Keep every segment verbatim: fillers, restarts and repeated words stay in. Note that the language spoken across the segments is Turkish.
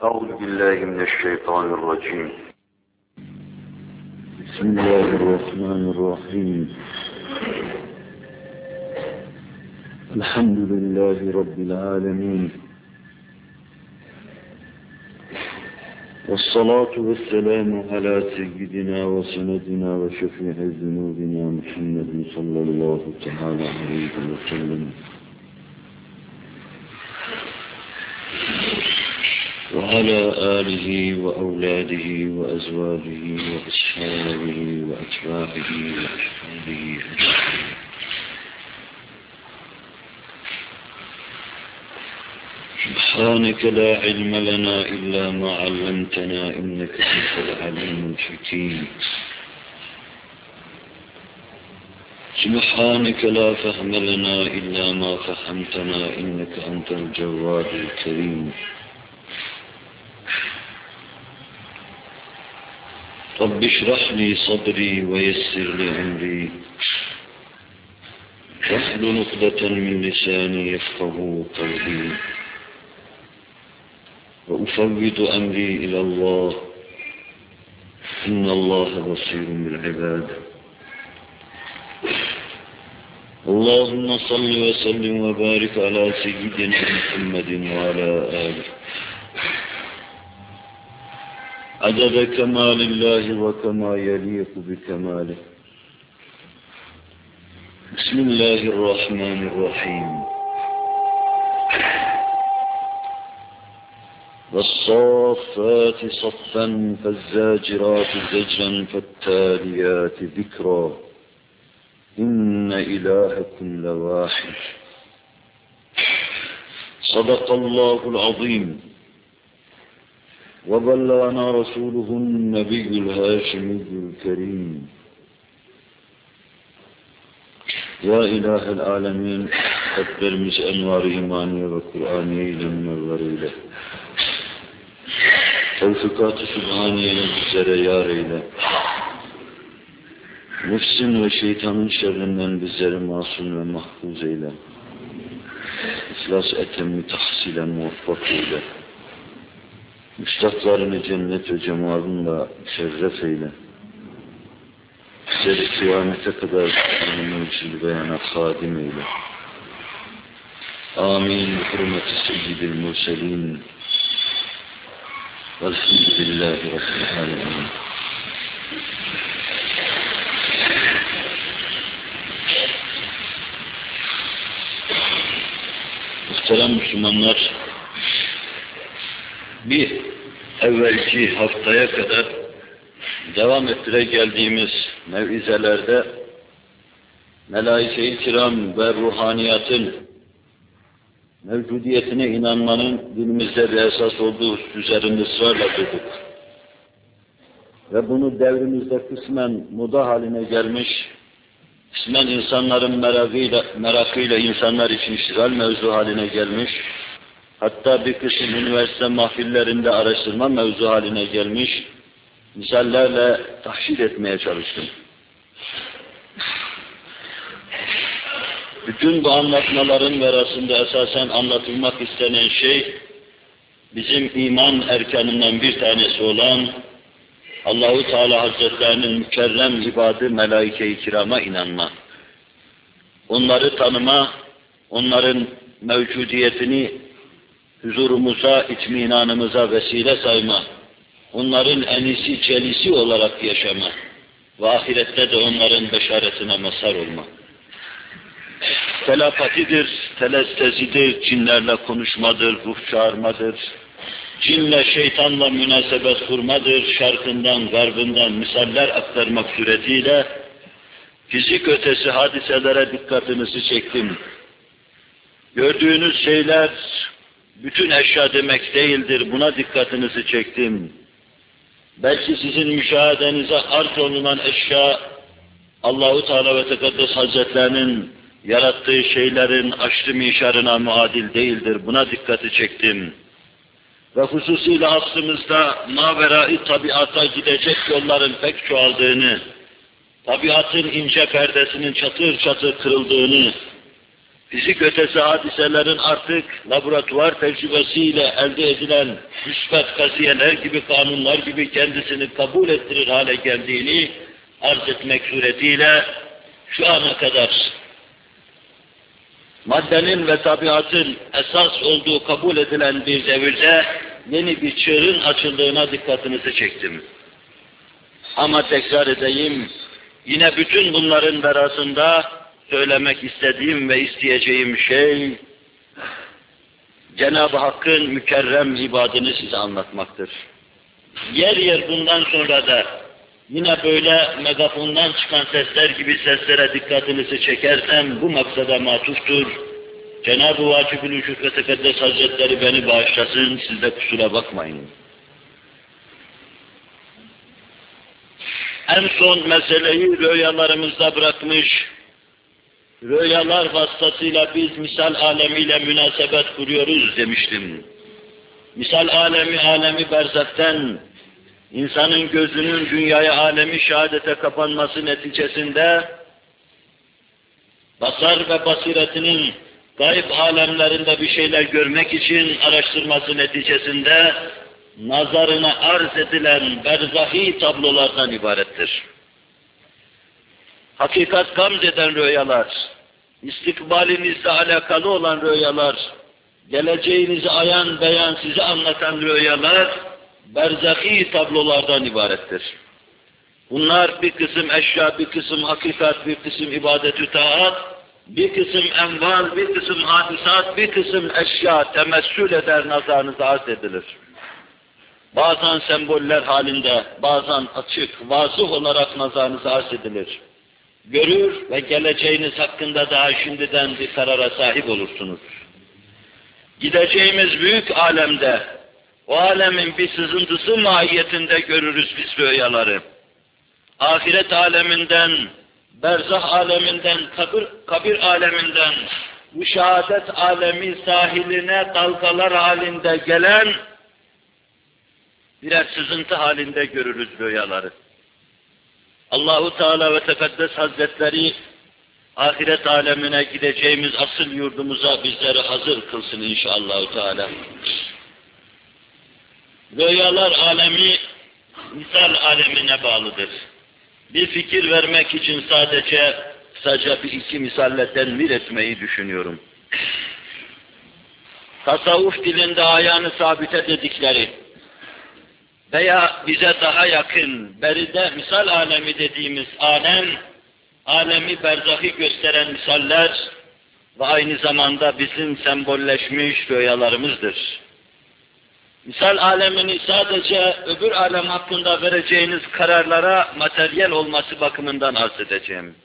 أعوذ بالله من الشيطان الرجيم. بسم الله الرحمن الرحيم. الحمد لله رب العالمين، والصلاة والسلام على سيدنا وسندنا وشفيع ذنوبنا محمد صلى الله تعالى عليه وسلم، وعلى آله وأولاده وأزواجه وأصحابه وأتباعه وأحفاده أجمعين. سبحانك لا علم لنا إلا ما علمتنا إنك أنت العليم الحكيم. سبحانك لا فهم لنا إلا ما فهمتنا إنك أنت الجواد الكريم. رب اشرح لي صدري ويسر لي أمري واحلل عقدة من لساني يفقهوا قولي وأفوض أمري إلى الله إن الله بصير بالعباد. اللهم صل وسلم وبارك على سيدنا محمد وعلى آله عدد كمال الله وكما يليق بكماله. بسم الله الرحمن الرحيم. والصافات صفا فالزاجرات زجرا فالتاليات ذكرا إن إلهكم لواحد. صدق الله العظيم. وبلغنا رسوله النبي الهاشمي الكريم. Ya İlahi Alemin, Rablerimiz envar-ı imaniye ve Kur'aniye ile münevver eyle. Tevfikat-ı Sübhaniye'ni bizlere yar eyle. Nefsin ve şeytanın şerrinden bizleri masum ve mahfuz eyle. İhlas etemmi tahsilen muvaffak eyle. Müstaklarını cennet ve cemalınla şerref eyle. Bizleri kıyamete kadar Kur'an-ı beyana hadim eyle. Amin. Hürmeti seyyidil murselin. Velhamdülillahi Rabbil alemin. Muhterem Müslümanlar, bir evvelki haftaya kadar devam ettire geldiğimiz mev'izelerde melaike-i kiram ve ruhaniyatın mevcudiyetine inanmanın dinimizde bir esas olduğu üzerinde ısrarla durduk. Ve bunu devrimizde kısmen moda haline gelmiş, kısmen insanların merakıyla, merakıyla insanlar için iştigal mevzu haline gelmiş, hatta bir kısım üniversite mahfillerinde araştırma mevzu haline gelmiş, misallerle tahşil etmeye çalıştım. Bütün bu anlatmaların arasında esasen anlatılmak istenen şey, bizim iman erkanından bir tanesi olan Allah-u Teala Hazretlerinin mükerrem ibadı melaike-i kirama inanma. Onları tanıma, onların mevcudiyetini huzurumuza, itminanımıza vesile sayma, onların enisi celisi olarak yaşama ve ahirette de onların beşaretine mazhar olma. Telepatidir, telestezidir, cinlerle konuşmadır, ruh çağırmadır, cinle şeytanla münasebet kurmadır, şarkından, garbından misaller aktarmak suretiyle fizik ötesi hadiselere dikkatinizi çektim. Gördüğünüz şeyler bütün eşya demek değildir, buna dikkatinizi çektim. Belki sizin müşahedenize arz olunan eşya, Allah-u Teala ve Tekaddes Hazretlerinin yarattığı şeylerin aşrı mişarına muadil değildir, buna dikkati çektim. Ve hususiyle aslımızda mavera-i tabiata gidecek yolların pek çoğaldığını, tabiatın ince perdesinin çatır çatır kırıldığını, fizik ötesi hadiselerin artık laboratuvar tecrübesiyle elde edilen müsbet kaziyeler gibi, kanunlar gibi kendisini kabul ettirir hale geldiğini arz etmek suretiyle şu ana kadar maddenin ve tabiatın esas olduğu kabul edilen bir devirde yeni bir çığırın açıldığına dikkatinizi çektim. Ama tekrar edeyim, yine bütün bunların arasında söylemek istediğim ve isteyeceğim şey, Cenab-ı Hakk'ın mükerrem ibadını size anlatmaktır. Yer yer bundan sonra da yine böyle megafondan çıkan sesler gibi seslere dikkatinizi çekersem bu maksada matuftur. Cenab-ı Vacib-ül-Vücud ve Tekaddes Hazretleri beni bağışlasın, siz de kusura bakmayın. En son meseleyi rüyalarımızda bırakmış, rüyalar vasıtasıyla biz misal alemiyle münasebet kuruyoruz demiştim. Misal alemi, alemi berzakten, insanın gözünün dünyaya alemi şehadete kapanması neticesinde, basar ve basiretinin gayb alemlerinde bir şeyler görmek için araştırması neticesinde, nazarına arz edilen berzahi tablolardan ibarettir. Hakikat gamz eden rüyalar, istikbalinizle alakalı olan rüyalar, geleceğinizi ayan beyan size anlatan rüyalar, berzahi tablolardan ibarettir. Bunlar bir kısım eşya, bir kısım hakikat, bir kısım ibadet-ü taat, bir kısım enval, bir kısım hadisat, bir kısım eşya temessül eder, nazarınıza arz edilir. Bazen semboller halinde, bazen açık, vazıh olarak nazarınıza arz edilir. Görür ve geleceğiniz hakkında daha şimdiden bir karara sahip olursunuz. Gideceğimiz büyük alemde, o alemin bir sızıntısı mahiyetinde görürüz biz rüyaları. Ahiret aleminden, berzah aleminden, kabir, kabir aleminden, bu şehadet alemi sahiline dalgalar halinde gelen birer sızıntı halinde görürüz rüyaları. Allahu Teala ve Tekaddes Hazretleri ahiret alemine gideceğimiz asıl yurdumuza bizleri hazır kılsın inşallah Teala. Rüyalar alemi misal alemine bağlıdır. Bir fikir vermek için sadece kısaca bir iki misalle tenvir etmeyi düşünüyorum. Tasavvuf dilinde ayağını sabite dedikleri veya bize daha yakın, beride misal alemi dediğimiz alem, alemi berzahi gösteren misaller ve aynı zamanda bizim sembolleşmiş rüyalarımızdır. Misal alemini sadece öbür alem hakkında vereceğiniz kararlara materyal olması bakımından arz edeceğim.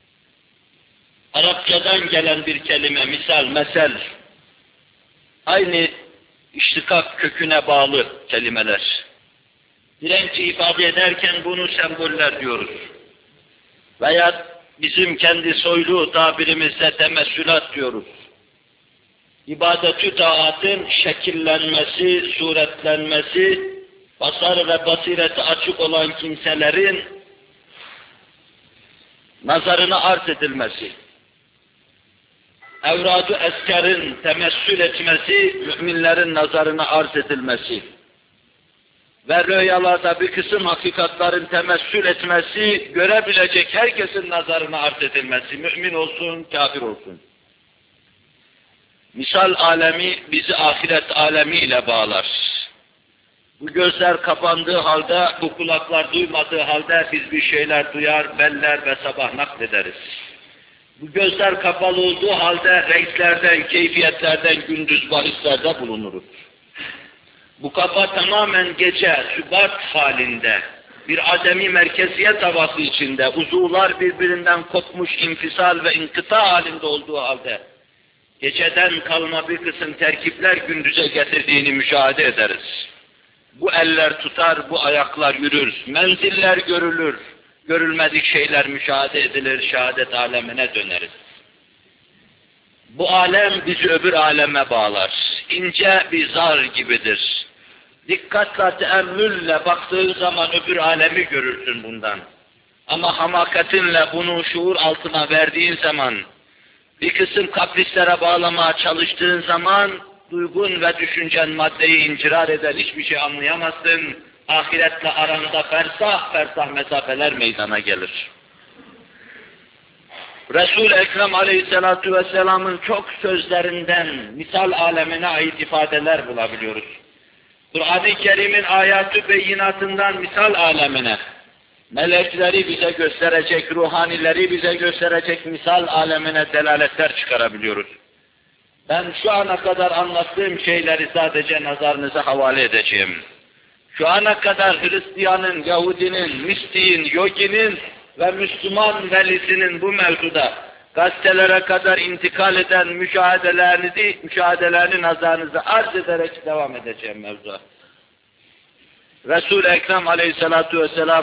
Arapçadan gelen bir kelime, misal, mesel, aynı iştikak köküne bağlı kelimeler. Direnci ifade ederken bunu semboller diyoruz. Veya bizim kendi soylu tabirimizde temessülat diyoruz. İbadet-ü taatın şekillenmesi, suretlenmesi, basar ve basireti açık olan kimselerin nazarına arz edilmesi, evrad-ı eskarın temessül etmesi, müminlerin nazarına arz edilmesi ve rüyalarda bir kısım hakikatların temessül etmesi, görebilecek herkesin nazarına arz edilmesi, mümin olsun, kafir olsun. Misal alemi bizi ahiret alemiyle bağlar. Bu gözler kapandığı halde, bu kulaklar duymadığı halde biz bir şeyler duyar, beller ve sabah naklederiz. Bu gözler kapalı olduğu halde renklerden, keyfiyetlerden, gündüz bahislerde bulunuruz. Bu kafa tamamen gece, sübat halinde, bir ademi merkeziyet havası içinde, uzuvlar birbirinden kopmuş infisal ve inkıta halinde olduğu halde, geceden kalma bir kısım terkipler gündüze getirdiğini müşahede ederiz. Bu eller tutar, bu ayaklar yürür, menziller görülür, görülmedik şeyler müşahede edilir, şehadet alemine döneriz. Bu alem bizi öbür aleme bağlar. İnce bir zar gibidir. Dikkatle, teemmülle baktığın zaman öbür alemi görürsün bundan. Ama hamakatinle bunu şuur altına verdiğin zaman, Bir kısım kaprislere bağlamaya çalıştığın zaman, duygun ve düşüncen maddeyi incirar eder, hiçbir şey anlayamazsın. Ahiretle aranda fersah fersah mesafeler meydana gelir. Resul-i Ekrem Aleyhisselatü Vesselam'ın çok sözlerinden misal alemine ait ifadeler bulabiliyoruz. Kur'an-ı Kerim'in ayat-ı beyinatından misal alemine, melekleri bize gösterecek, ruhanileri bize gösterecek misal alemine delaletler çıkarabiliyoruz. Ben şu ana kadar anlattığım şeyleri sadece nazarınıza havale edeceğim. Şu ana kadar Hristiyanın, Yahudinin, Mistiğin, Yoginin ve Müslüman velisinin bu mevzuda gazetelere kadar intikal eden müşahedelerini, müşahedelerini nazarınıza arz ederek devam edeceğim mevzuya. Resul-i Ekrem Aleyhisselatü Vesselam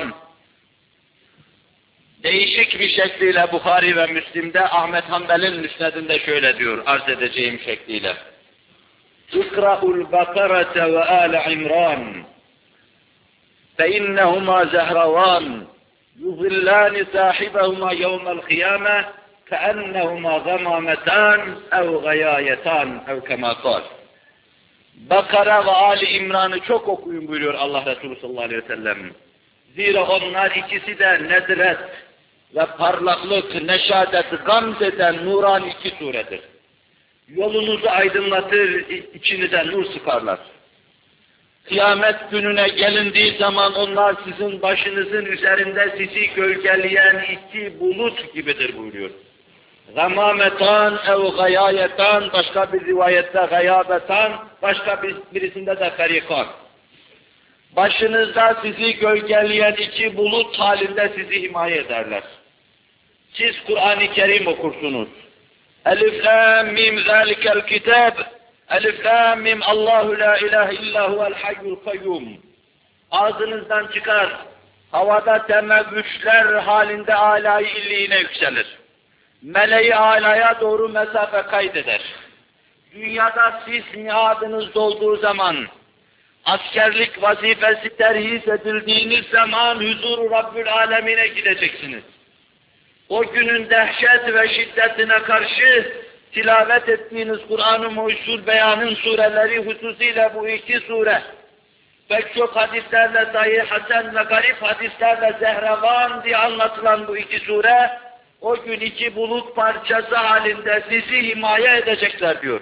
değişik bir şekliyle Bukhari ve Müslim'de, Ahmet Hanbel'in müsnedinde şöyle diyor, arz edeceğim şekliyle. İkra'ul Bakarate ve Âle İmran فَاِنَّهُمَا زَهْرَوَانِ يُظِلَّانِ سَاحِبَهُمَا يَوْمَ الْقِيَامَةِ كَأَنَّهُمَا غَمَامَتَانِ اَوْ غَيَايَتَانِ اَوْ كَمَا قَالَ. Bakara ve Ali İmran'ı çok okuyun buyuruyor Allah Resulü sallallahu aleyhi ve sellem. Zira onlar ikisi de nedret ve parlaklık, neşadet, gamz eden nuran iki suredir. Yolunuzu aydınlatır, içinize nur sıkarlar. Kıyamet gününe gelindiği zaman onlar sizin başınızın üzerinde sizi gölgeleyen iki bulut gibidir buyuruyor. Gamametan ev gayayetan, başka bir rivayette gayabetan, başka bir, birisinde de ferikan. Başınızda sizi gölgeleyen iki bulut halinde sizi himaye ederler. Siz Kur'an-ı Kerim okursunuz. Elif lam mim zalikel kitab. Elif lam mim Allahu la ilahe illa huvel hayyul kayyum. Ağzınızdan çıkar. Havada temebbüşler halinde âlâ-i illiğine yükselir. Meleği âlâya doğru mesafe kaydeder. Dünyada siz miadınız dolduğu zaman, askerlik vazifesi terhis edildiğiniz zaman huzur-u Rabbül Alemine gideceksiniz. O günün dehşet ve şiddetine karşı tilavet ettiğiniz Kur'an-ı Muhyüzül Beyan'ın sureleri hususiyle bu iki sure, pek çok hadislerle sahih, hasen ve garip hadislerle zehrevan diye anlatılan bu iki sure, o gün iki bulut parçası halinde sizi himaye edecekler diyor.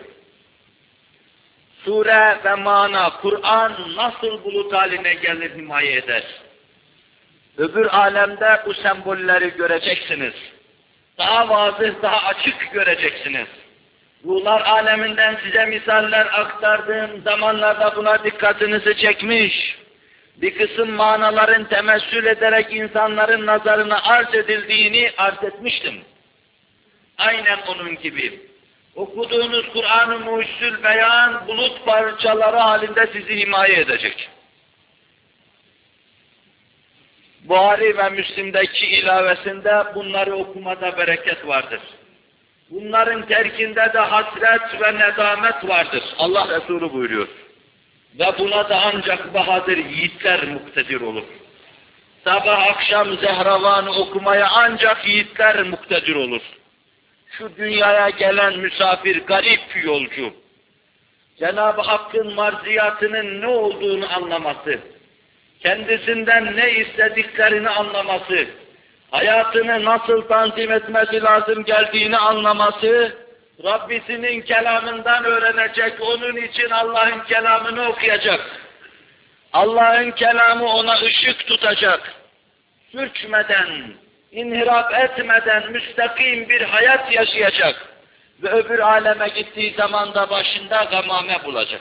Sure ve mana, Kur'an nasıl bulut haline gelir himaye eder? Öbür alemde bu sembolleri göreceksiniz. Daha vazih, daha açık göreceksiniz. Ruhlar aleminden size misaller aktardığım zamanlarda buna dikkatinizi çekmiş, bir kısım manaların temessül ederek insanların nazarına arz edildiğini arz etmiştim. Aynen onun gibi. Okuduğunuz Kur'an-ı Muhyüzül Beyan bulut parçaları halinde sizi himaye edecek. Buhari ve Müslim'deki ilavesinde bunları okumada bereket vardır. Bunların terkinde de hasret ve nedamet vardır. Allah Resulü buyuruyor. Ve buna da ancak bahadır yiğitler muktedir olur. Sabah akşam zehravanı okumaya ancak yiğitler muktedir olur. Şu dünyaya gelen misafir, garip yolcu, Cenab-ı Hakk'ın marziyatının ne olduğunu anlaması, kendisinden ne istediklerini anlaması, hayatını nasıl tanzim etmesi lazım geldiğini anlaması, Rabbisinin kelamından öğrenecek, onun için Allah'ın kelamını okuyacak. Allah'ın kelamı ona ışık tutacak. Sürçmeden, inhirap etmeden müstakim bir hayat yaşayacak. Ve öbür aleme gittiği zaman da başında gamame bulacak.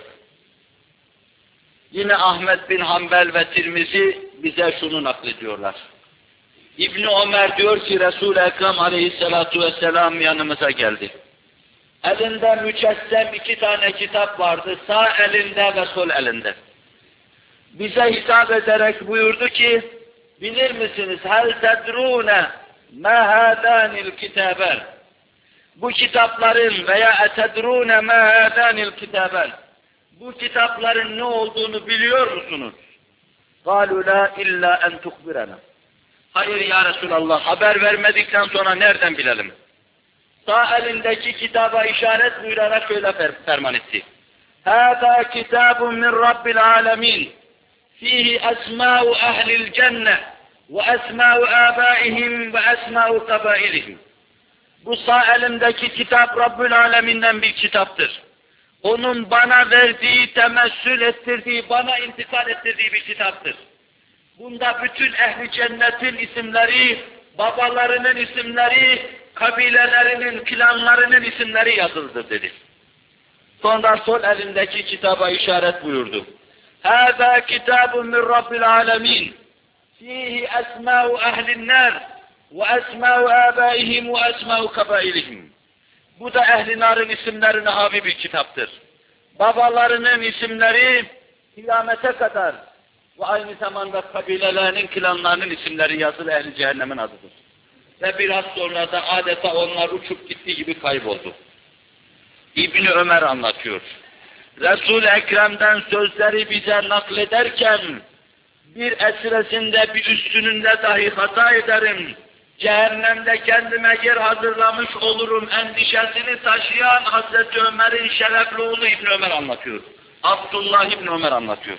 Yine Ahmet bin Hanbel ve Tirmizi bize şunu naklediyorlar. İbni Ömer diyor ki Resul-i Ekrem aleyhissalatu vesselam yanımıza geldi. Elinde mücessem iki tane kitap vardı, sağ elinde ve sol elinde. Bize hitap ederek buyurdu ki, bilir misiniz, hel tedrûne mâ hâdânil kitâben. Bu kitapların veya etedrûne mâ hâdânil kitâben. Bu kitapların ne olduğunu biliyor musunuz? قَالُوا لَا اِلَّا اَنْ تُخْبِرَنَا. Hayır ya Resulallah, haber vermedikten sonra nereden bilelim? sağ elindeki kitaba işaret buyurarak şöyle ferman etti. هَذَا كِتَابٌ مِنْ رَبِّ الْعَالَمِينَ فِيهِ أَسْمَاءُ أَهْلِ الْجَنَّةِ وَأَسْمَاءُ آبَائِهِمْ وَأَسْمَاءُ قَبَائِلِهِمْ. Bu sağ elimdeki kitap Rabbül Alemin'den bir kitaptır. Onun bana verdiği, temessül ettirdiği, bana intikal ettirdiği bir kitaptır. Bunda bütün ehli cennetin isimleri, babalarının isimleri, kabilelerinin, klanlarının isimleri yazılıdır dedi. Sonra sol elindeki kitaba işaret buyurdu. هَذَا كِتَابٌ مِنْ رَبِّ الْعَالَمِينَ فِيهِ أَسْمَاءُ أَهْلِ النَّارِ وَأَسْمَاءُ آبَائِهِمْ وَأَسْمَاءُ قَبَائِلِهِمْ. Bu da ehli narın isimlerine havi bir kitaptır. Babalarının isimleri kıyamete kadar ve aynı zamanda kabilelerinin, klanlarının isimleri yazılı ehli cehennemin adıdır. Ve biraz sonra da adeta onlar uçup gittiği gibi kayboldu. İbni Ömer anlatıyor. Resul-i Ekrem'den sözleri bize naklederken bir esresinde, bir üstününde dahi hata ederim. Cehennemde kendime yer hazırlamış olurum endişesini taşıyan Hazreti Ömer'in şerefli oğlu İbni Ömer anlatıyor. Abdullah İbni Ömer anlatıyor.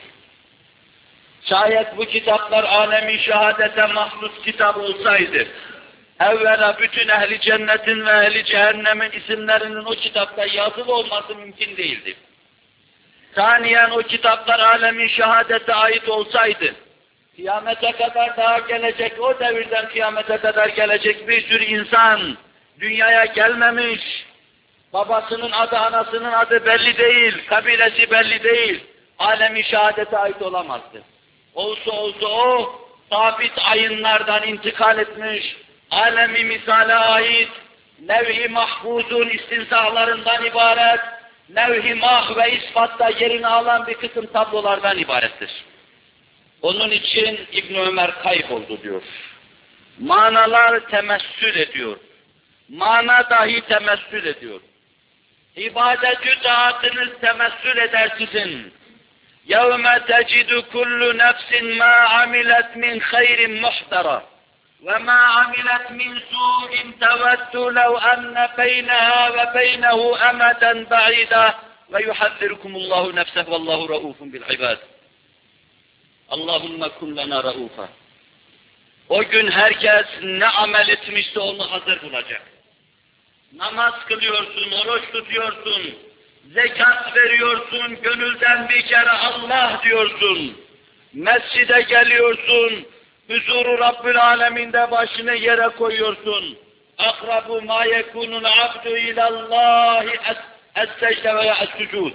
Şayet bu kitaplar alemi şehadete mahsus kitap olsaydı, evvela bütün ehli cennetin ve ehli cehennemin isimlerinin o kitapta yazılı olması mümkün değildi. Saniyen o kitaplar alemi şehadete ait olsaydı, kıyamete kadar daha gelecek, o devirden kıyamete kadar gelecek bir sürü insan dünyaya gelmemiş, babasının adı, anasının adı belli değil, kabilesi belli değil, alemi şehadete ait olamazdı. Olsa olsa o, sabit ayınlardan intikal etmiş, alemi misale ait, nev-i mahfuzun istinsahlarından ibaret, nev-i mah ve ispatta yerini alan bir kısım tablolardan ibarettir. Onun için İbn Ömer kayboldu diyor. Manalar temessül ediyor. Mana dahi temessül ediyor. İbadet-ü taatınız temessül eder sizin. يَوْمَ تَجِدُ كُلُّ نَفْسٍ مَا عَمِلَتْ مِنْ خَيْرٍ مُحْتَرًا وَمَا عَمِلَتْ مِنْ سُوءٍ تَوَدُّ لَوْ أَنَّ بَيْنَهَا وَبَيْنَهُ أَمَدًا بَعِيدًا وَيُحَذِّرُكُمُ اللّٰهُ نَفْسَهُ وَاللّٰهُ رَؤُوفٌ بِالْعِبَادِ. Allahümme kun lena raufa. O gün herkes ne amel etmişse onu hazır bulacak. Namaz kılıyorsun, oruç tutuyorsun, zekat veriyorsun, gönülden bir kere Allah diyorsun. Mescide geliyorsun, huzuru Rabbül Aleminde başını yere koyuyorsun. Akrabu ma yekunul abdu ilallahi es-secde veya es-sucud.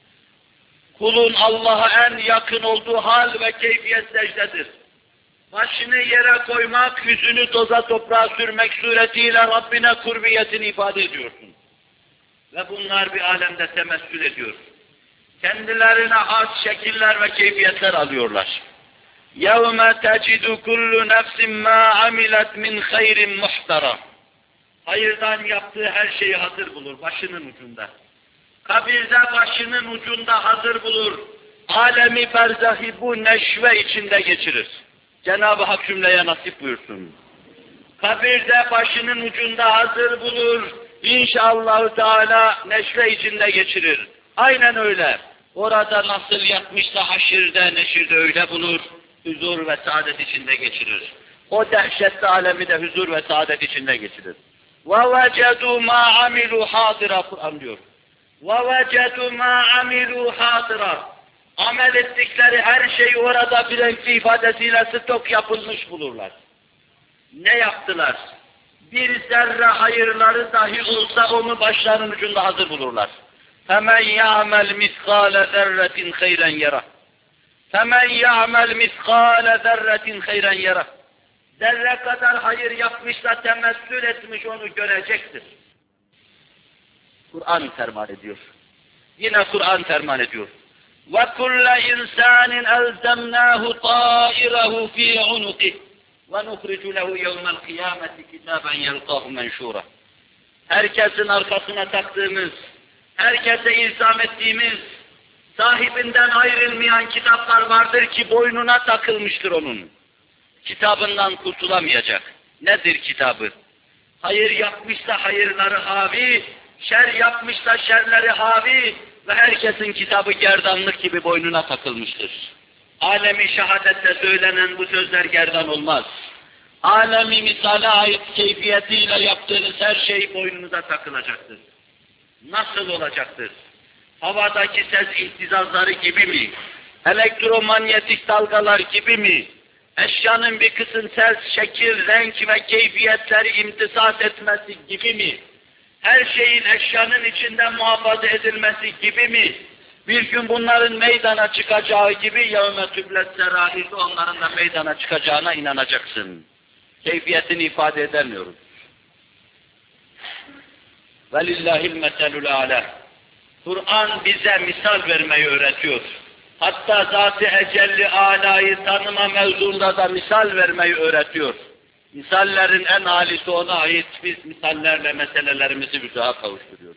Kulun Allah'a en yakın olduğu hal ve keyfiyet secdedir. Başını yere koymak, yüzünü toza toprağa sürmek suretiyle Rabbine kurbiyetini ifade ediyorsun. Ve bunlar bir alemde temessül ediyor. Kendilerine has şekiller ve keyfiyetler alıyorlar. يَوْمَ تَجِدُ كُلُّ نَفْسٍ مَا عَمِلَتْ مِنْ خَيْرٍ مُحْتَرًا. Hayırdan yaptığı her şeyi hazır bulur, başının ucunda. Kabirde başının ucunda hazır bulur. Alemi berzahi bu neşve içinde geçirir. Cenab-ı Hak cümleye nasip buyursun. Kabirde başının ucunda hazır bulur. İnşallah Teala neşve içinde geçirir. Aynen öyle. Orada nasıl yatmışsa haşirde, neşirde öyle bulur. Huzur ve saadet içinde geçirir. O dehşetli alemi de huzur ve saadet içinde geçirir. وَوَجَدُوا مَا عَمِلُوا حَاضِرًا Kur'an diyor. وَوَجَدُوا مَا عَمِلُوا حَاضِرًا Amel ettikleri her şey orada bir renkli ifadesiyle stok yapılmış bulurlar. Ne yaptılar? Bir zerre hayırları dahi olsa onu başlarının ucunda hazır bulurlar. فَمَنْ يَعْمَلْ مِثْقَالَ ذَرَّةٍ خَيْرًا يَرَهُ فَمَنْ يَعْمَلْ مِثْقَالَ ذَرَّةٍ خَيْرًا يَرَهُ Zerre kadar hayır yapmışsa temessül etmiş onu görecektir. Kur'an ferman ediyor. Yine Kur'an ferman ediyor. وَكُلَّ إِنْسَانٍ أَلْزَمْنَاهُ طَائِرَهُ فِي عُنُقِهِ وَنُخْرِجُ لَهُ يَوْمَ الْقِيَامَةِ كِتَابًا يَلْقَاهُ مَنْشُورًا Herkesin arkasına taktığımız, herkese ilzam ettiğimiz, sahibinden ayrılmayan kitaplar vardır ki boynuna takılmıştır onun. Kitabından kurtulamayacak. Nedir kitabı? Hayır yapmışsa hayırları havi, şer yapmışsa şerleri havi ve herkesin kitabı gerdanlık gibi boynuna takılmıştır. Alemi şehadette söylenen bu sözler gerdan olmaz. Alemi misale ait keyfiyetiyle yaptığınız her şey boynunuza takılacaktır. Nasıl olacaktır? Havadaki ses ihtizazları gibi mi? Elektromanyetik dalgalar gibi mi? Eşyanın bir kısım ses, şekil, renk ve keyfiyetleri imtisas etmesi gibi mi? Her şeyin eşyanın içinde muhafaza edilmesi gibi mi? Bir gün bunların meydana çıkacağı gibi yevme tüblet serahir, onların da meydana çıkacağına inanacaksın. Keyfiyetini ifade edemiyoruz. Velillahil meselul âlâ. Kur'an bize misal vermeyi öğretiyor. Hatta zat-ı ecelli âlâyı tanıma mevzuunda da misal vermeyi öğretiyor. Misallerin en âlisi ona ait, biz misallerle meselelerimizi güzaha kavuşturuyoruz.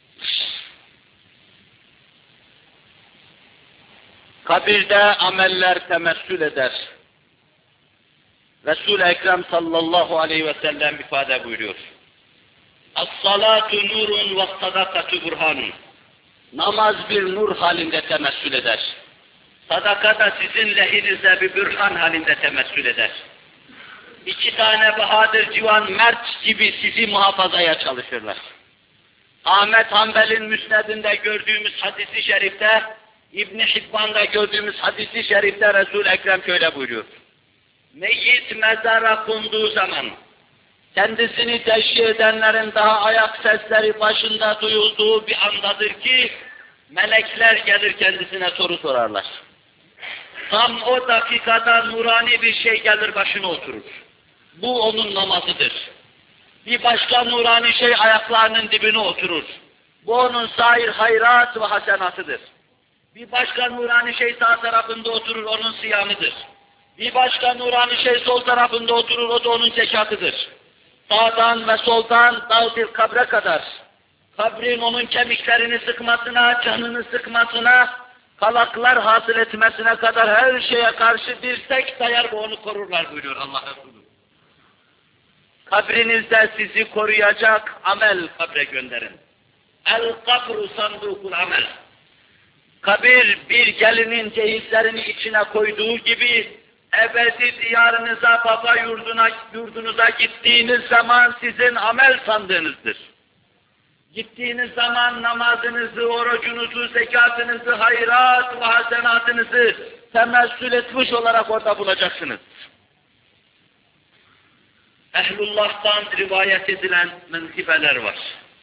Kabirde ameller temessül eder. Resul-i Ekrem sallallahu aleyhi ve sellem ifade buyuruyor. As-salatu nurun ve sadakatu burhanun. Namaz bir nur halinde temessül eder. Sadaka da sizin lehinize bir bürhan halinde temessül eder. İki tane bahadır civan mert gibi sizi muhafazaya çalışırlar. Ahmet Hanbel'in müsnedinde gördüğümüz hadisi şerifte, İbn-i Hibban'da gördüğümüz hadisi şerifte Resul-i Ekrem şöyle buyuruyor. Meyyit mezara konduğu zaman, kendisini teşhir edenlerin daha ayak sesleri başında duyulduğu bir andadır ki, melekler gelir kendisine soru sorarlar. Tam o dakikada nurani bir şey gelir başına oturur. Bu onun namazıdır. Bir başka nurani şey ayaklarının dibine oturur. Bu onun sair hayrat ve hasenatıdır. Bir başka nurani şey sağ tarafında oturur, onun siyamıdır. Bir başka nurani şey sol tarafında oturur, o da onun zekatıdır. Sağdan ve soldan dağ-ı kabre kadar, kabrin onun kemiklerini sıkmasına, canını sıkmasına, kalaklar hasıl etmesine kadar her şeye karşı dirsek dayar ve onu korurlar buyuruyor Allah Resulü. Kabrinizde sizi koruyacak amel kabre gönderin. El kabru sandukul amel. Kabir bir gelinin cehizlerini içine koyduğu gibi ebedi diyarınıza, baba yurduna, yurdunuza gittiğiniz zaman sizin amel sandığınızdır. Gittiğiniz zaman namazınızı, orucunuzu, zekatınızı, hayrat ve hasenatınızı temessül etmiş olarak orada bulacaksınız. Ehlullah'tan rivayet edilen menkıbeler var.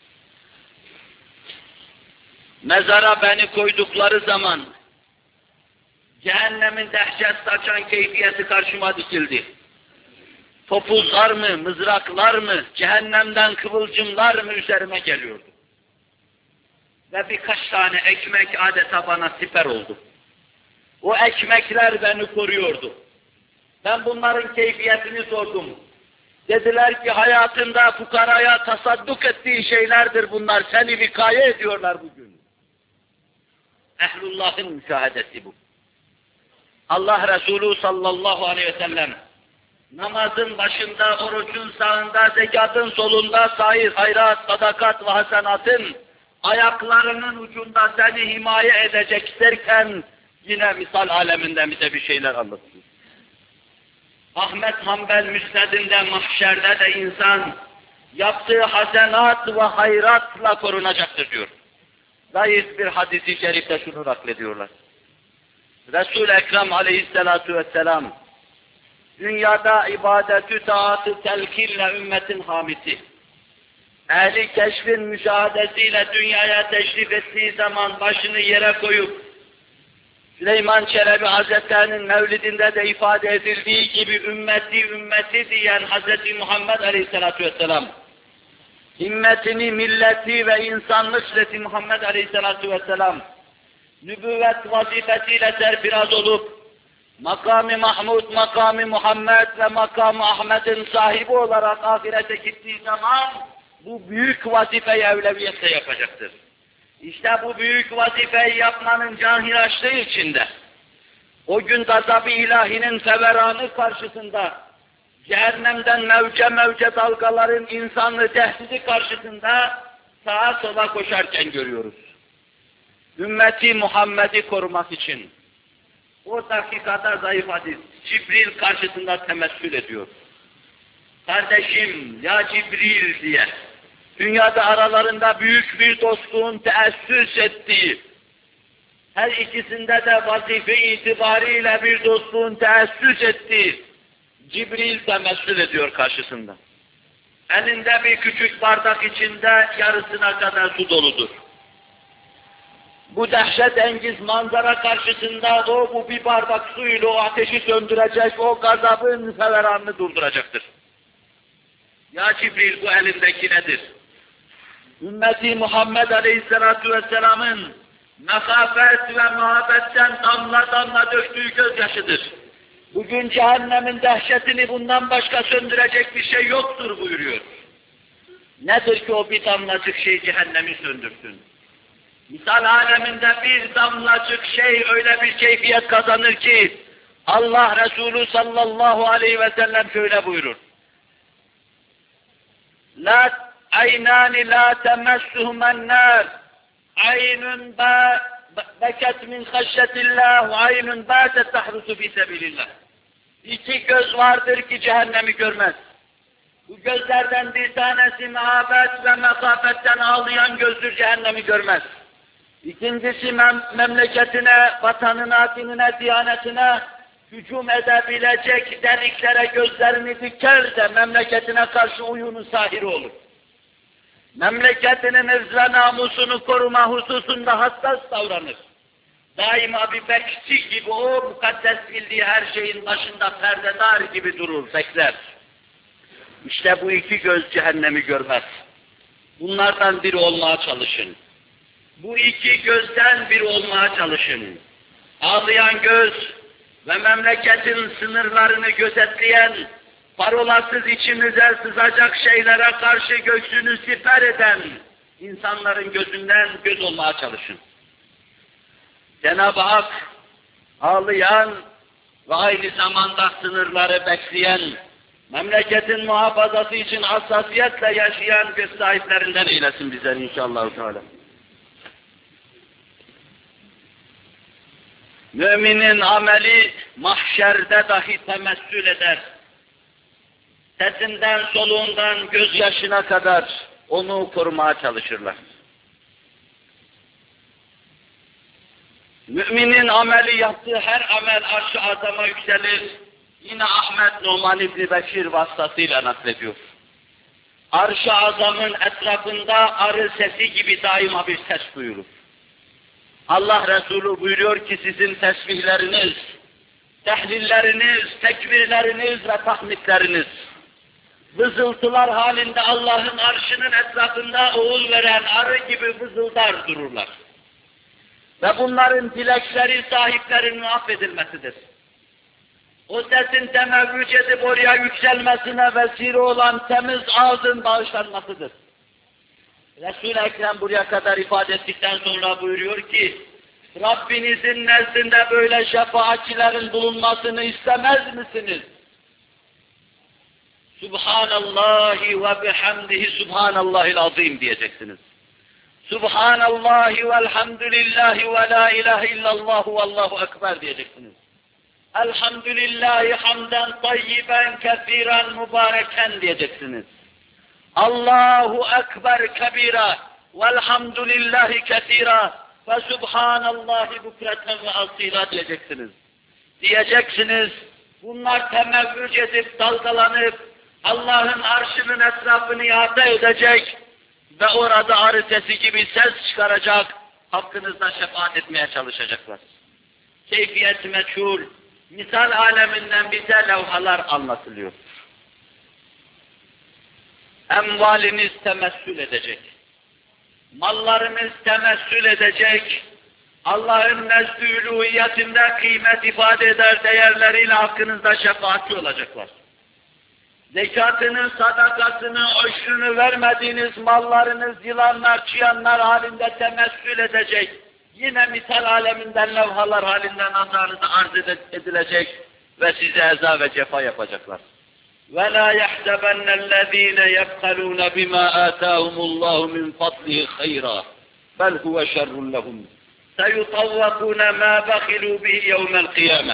Mezara beni koydukları zaman cehennemin dehşet saçan keyfiyeti karşıma dikildi. Topuzlar mı, mızraklar mı, cehennemden kıvılcımlar mı üzerime geliyordu. Ve birkaç tane ekmek adeta bana siper oldu. O ekmekler beni koruyordu. Ben bunların keyfiyetini sordum. Dediler ki hayatında fukaraya tasadduk ettiği şeylerdir bunlar, seni vikaye ediyorlar bugün. Ehlullah'ın müşahedesi bu. Allah Resulü sallallahu aleyhi ve sellem namazın başında, orucun sağında, zekatın solunda, sair hayrat, sadakat ve hasenatın ayaklarının ucunda seni himaye edecek derken yine misal aleminden bize bir şeyler anlatıyor. Ahmet Hanbel müsnedinde mahşerde de insan yaptığı hasenat ve hayratla korunacaktır diyor. Zayıf bir hadis-i şerifte şunu naklediyorlar. Resul-i Ekrem aleyhissalatu vesselam dünyada ibadetü taatı telkinle ümmetin hamisi. Ehli keşfin müşahadesiyle dünyaya teşrif ettiği zaman başını yere koyup Süleyman Çelebi Hazretleri'nin mevlidinde de ifade edildiği gibi ümmeti ümmeti diyen Hazreti Muhammed Aleyhisselatü Vesselam himmetini, milleti ve insanlık Hazreti Muhammed Aleyhisselatü Vesselam nübüvvet vazifesiyle serfiraz olup makam-ı Mahmud, makam-ı Muhammed ve makam-ı Ahmet'in sahibi olarak ahirete gittiği zaman bu büyük vazifeyi evleviyetle yapacaktır. İşte bu büyük vazifeyi yapmanın cahiraçlığı içinde, o gün gazab-ı ilahinin feveranı karşısında, cehennemden mevce mevce dalgaların insanlığı tehdidi karşısında sağa sola koşarken görüyoruz. Ümmeti Muhammed'i korumak için. O dakikada zayıf hadis, Cibril karşısında temessül ediyor. Kardeşim, ya Cibril diye, dünyada aralarında büyük bir dostluğun teessüs ettiği, her ikisinde de vazife itibariyle bir dostluğun teessüs ettiği Cibril temessül ediyor karşısında. Elinde bir küçük bardak içinde yarısına kadar su doludur. Bu dehşetengiz manzara karşısında o bu bir bardak suyla o ateşi söndürecek, o gazabın feveranını durduracaktır. Ya Cibril, bu elindeki nedir? Ümmeti Muhammed Aleyhisselatü Vesselam'ın mekafet ve muhabbetten damla damla döktüğü gözyaşıdır. Bugün cehennemin dehşetini bundan başka söndürecek bir şey yoktur buyuruyor. Nedir ki o bir damlacık şey cehennemi söndürsün? Misal aleminde bir damlacık şey öyle bir keyfiyet kazanır ki Allah Resulü sallallahu aleyhi ve sellem şöyle buyurur. La aynani la temessuhumen nar. Aynun ba beket min haşyetillah ve aynun bâtet tahrusu fi sebilillah. İki göz vardır ki cehennemi görmez. Bu gözlerden bir tanesi mehabet ve mesafetten ağlayan gözdür, cehennemi görmez. İkincisi mem memleketine, vatanına, dinine, diyanetine hücum edebilecek deliklere gözlerini diker de memleketine karşı uyunu sahiri olur. Memleketinin ırz ve namusunu koruma hususunda hassas davranır. Daima bir bekçi gibi o mukaddes bildiği her şeyin başında perdedar gibi durur, bekler. İşte bu iki göz cehennemi görmez. Bunlardan biri olmaya çalışın. Bu iki gözden biri olmaya çalışın. Ağlayan göz ve memleketin sınırlarını gözetleyen, parolasız içinize sızacak şeylere karşı göğsünü siper eden insanların gözünden göz olmaya çalışın. Cenab-ı Hak ağlayan ve aynı zamanda sınırları bekleyen, memleketin muhafazası için hassasiyetle yaşayan göz sahiplerinden eylesin bizler inşallah. Teala. Müminin ameli mahşerde dahi temessül eder. Sesinden, soluğundan, gözyaşına kadar onu korumaya çalışırlar. Müminin ameli yaptığı her amel arş-ı azama yükselir. Yine Ahmet Numan İbni Beşir vasıtasıyla naklediyor. Arş-ı azamın etrafında arı sesi gibi daima bir ses duyulur. Allah Resulü buyuruyor ki sizin tesbihleriniz, tehlilleriniz, tekbirleriniz ve tahmidleriniz, vızıltılar halinde Allah'ın arşının etrafında oğul veren arı gibi vızıldar dururlar. Ve bunların dilekleri sahiplerinin affedilmesidir. O sesin temevvüc edip oraya yükselmesine vesile olan temiz ağzın bağışlanmasıdır. Resul-i Ekrem buraya kadar ifade ettikten sonra buyuruyor ki, Rabbinizin nezdinde böyle şefaatçilerin bulunmasını istemez misiniz? Subhanallahi ve bihamdihi subhanallahil azim diyeceksiniz. Subhanallahi velhamdülillahi ve la ilahe illallah ve allahu ekber diyeceksiniz. Elhamdülillahi hamden tayyiben kesiren mübareken diyeceksiniz. Allahu ekber kebira velhamdülillahi kesira ve subhanallahi bukreten ve asila diyeceksiniz. Diyeceksiniz, bunlar temevvüc edip dalgalanıp Allah'ın arşının etrafını ihata edecek ve orada arı sesi gibi ses çıkaracak, hakkınızda şefaat etmeye çalışacaklar. Keyfiyet meçhul, misal aleminden bize levhalar anlatılıyor. Emvaliniz temessül edecek, mallarınız temessül edecek, Allah'ın nezdü uluhiyetinde kıymet ifade eder değerleriyle hakkınızda şefaatçi olacaklar. Zekatını, sadakasını, öşrünü vermediğiniz mallarınız yılanlar, çıyanlar halinde temessül edecek. Yine misal aleminden levhalar halinde nazarınıza arz edilecek ve size eza ve cefa yapacaklar. وَلَا يَحْسَبَنَّ الَّذ۪ينَ يَبْخَلُونَ بِمَا آتَاهُمُ اللّٰهُ مِنْ فَضْلِهِ خَيْرًا بَلْ هُوَ شَرٌّ لَهُمْ سَيُطَوَّقُونَ مَا بَخِلُوا بِهِ يَوْمَ الْقِيَامَةِ.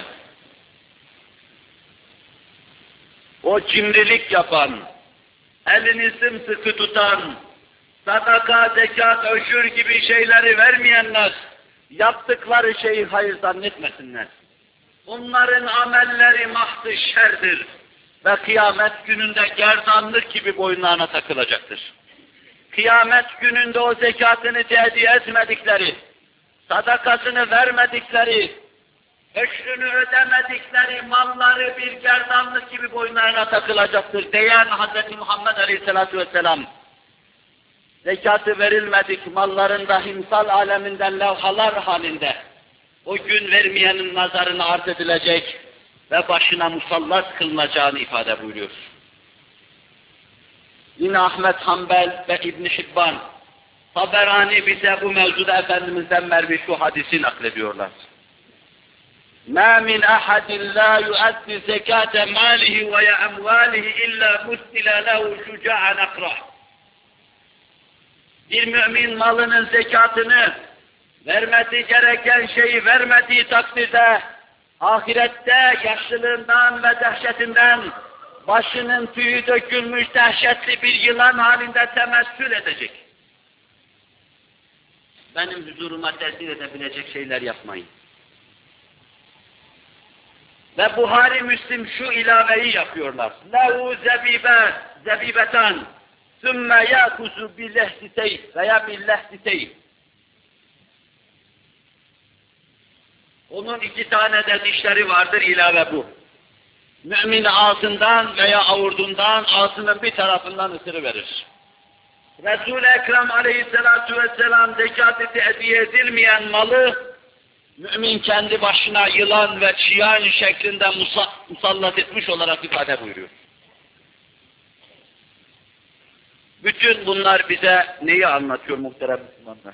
O cimrilik yapan, elini sımsıkı tutan, sadaka, zekat, öşür gibi şeyleri vermeyenler, yaptıkları şeyi hayır zannetmesinler. Onların amelleri mahdı şerdir ve kıyamet gününde gerdanlık gibi boynlarına takılacaktır. Kıyamet gününde o zekatını tediye etmedikleri, sadakasını vermedikleri, öşrünü ödemedikleri malları bir gerdanlık gibi boynlarına takılacaktır diyen Hz. Muhammed Aleyhisselatü Vesselam, zekatı verilmedik mallarında himsal aleminden levhalar halinde o gün vermeyenin nazarına arz edilecek ve başına musallat kılınacağını ifade buyuruyor. Yine Ahmet Hanbel ve İbn Hibban, Taberani bize bu mevzuda Efendimiz'den mervi şu hadisi naklediyorlar. مَا مِنْ أَحَدٍ لَا يُؤَدِّ زَكَاةَ مَالِهِ وَيَأَمْوَالِهِ إِلَّا مُسْتِلَ لَهُ شُجَاعًا أَقْرَى. Bir mümin malının zekatını vermesi gereken şeyi vermediği takdirde ahirette yaşlılığından ve dehşetinden başının tüyü dökülmüş dehşetli bir yılan halinde temessül edecek. Benim huzuruma tesir edebilecek şeyler yapmayın. Ve Buhari, Müslim şu ilaveyi yapıyorlar. Lehu zebibe, zebibetan, sümme yakuzu billehditey veya billehditey. Onun iki tane de dişleri vardır, ilave bu. Mümin ağzından veya avurdundan ağzının bir tarafından ısırıverir. Resul-i Ekrem Aleyhisselatü Vesselam zekatı tediye edilmeyen malı mümin kendi başına yılan ve çiyan şeklinde musallat etmiş olarak ifade buyuruyor. Bütün bunlar bize neyi anlatıyor muhterem Müslümanlar?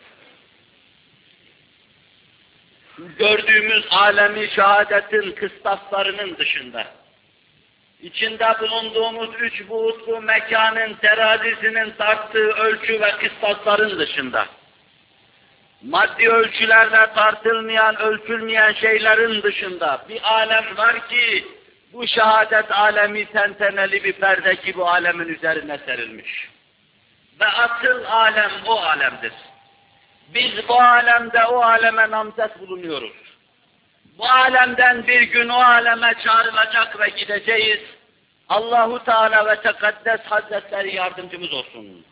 Gördüğümüz alemi şehadetin kıstaslarının dışında, içinde bulunduğumuz üç buğutlu mekanın terazisinin tarttığı ölçü ve kıstasların dışında, maddi ölçülerle tartılmayan, ölçülmeyen şeylerin dışında bir alem var ki, bu şehadet alemi tenteneli bir perde ki bu alemin üzerine serilmiş. Ve asıl alem o alemdir. Biz bu alemde o aleme namzet bulunuyoruz. Bu alemden bir gün o aleme çağrılacak ve gideceğiz. Allahu Teala ve Tekaddes Hazretleri yardımcımız olsun.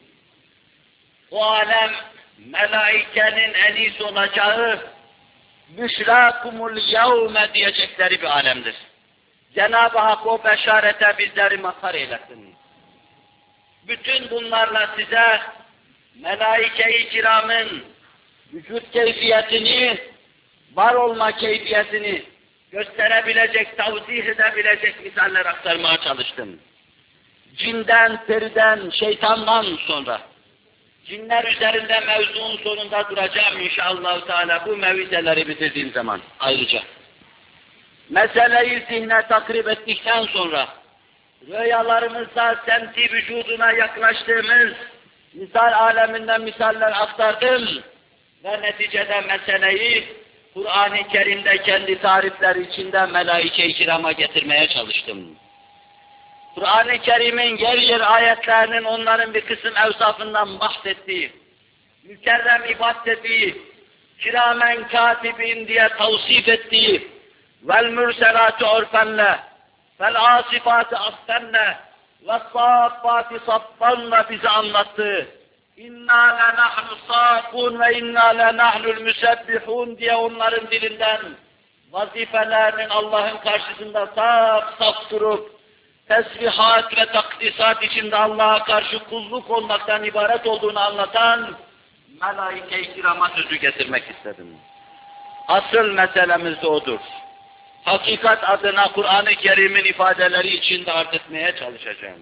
O alem melaikenin en iyisi olacağı büşrâkumul yevme diyecekleri bir alemdir. Cenab-ı Hak o beşarete bizleri mazhar eylesin. Bütün bunlarla size melaike-i kiramın vücut keyfiyetini, var olma keyfiyetini gösterebilecek, tavzih edebilecek misaller aktarmaya çalıştım. Cinden, periden, şeytandan sonra, cinler üzerinde mevzuun sonunda duracağım inşallah Teala bu mevizeleri bitirdiğim zaman ayrıca. Meseleyi zihne takrib ettikten sonra, rüyalarımızda semti vücuduna yaklaştığımız misal aleminden misaller aktardım ve neticede meseleyi Kur'an-ı Kerim'de kendi tarifleri içinde melaike-i kirama getirmeye çalıştım. Kur'an-ı Kerim'in yer yer ayetlerinin onların bir kısım evsafından bahsettiği, mükerrem ibad ettiği, kiramen katibin diye tavsif ettiği, vel mürselâtu urfenle, vel asifâtu asfenle, ve saffâti saffânle bize anlattı. İnna lenahnu sâfûn ve inna lenahnul müsebbihûn diye onların dilinden vazifelerinin Allah'ın karşısında saf saf durup tesbihat ve takdisat içinde Allah'a karşı kulluk olmaktan ibaret olduğunu anlatan melaike-i kirama sözü getirmek istedim. Asıl meselemiz de odur. Hakikat adına Kur'an-ı Kerim'in ifadeleri içinde arz etmeye çalışacağım.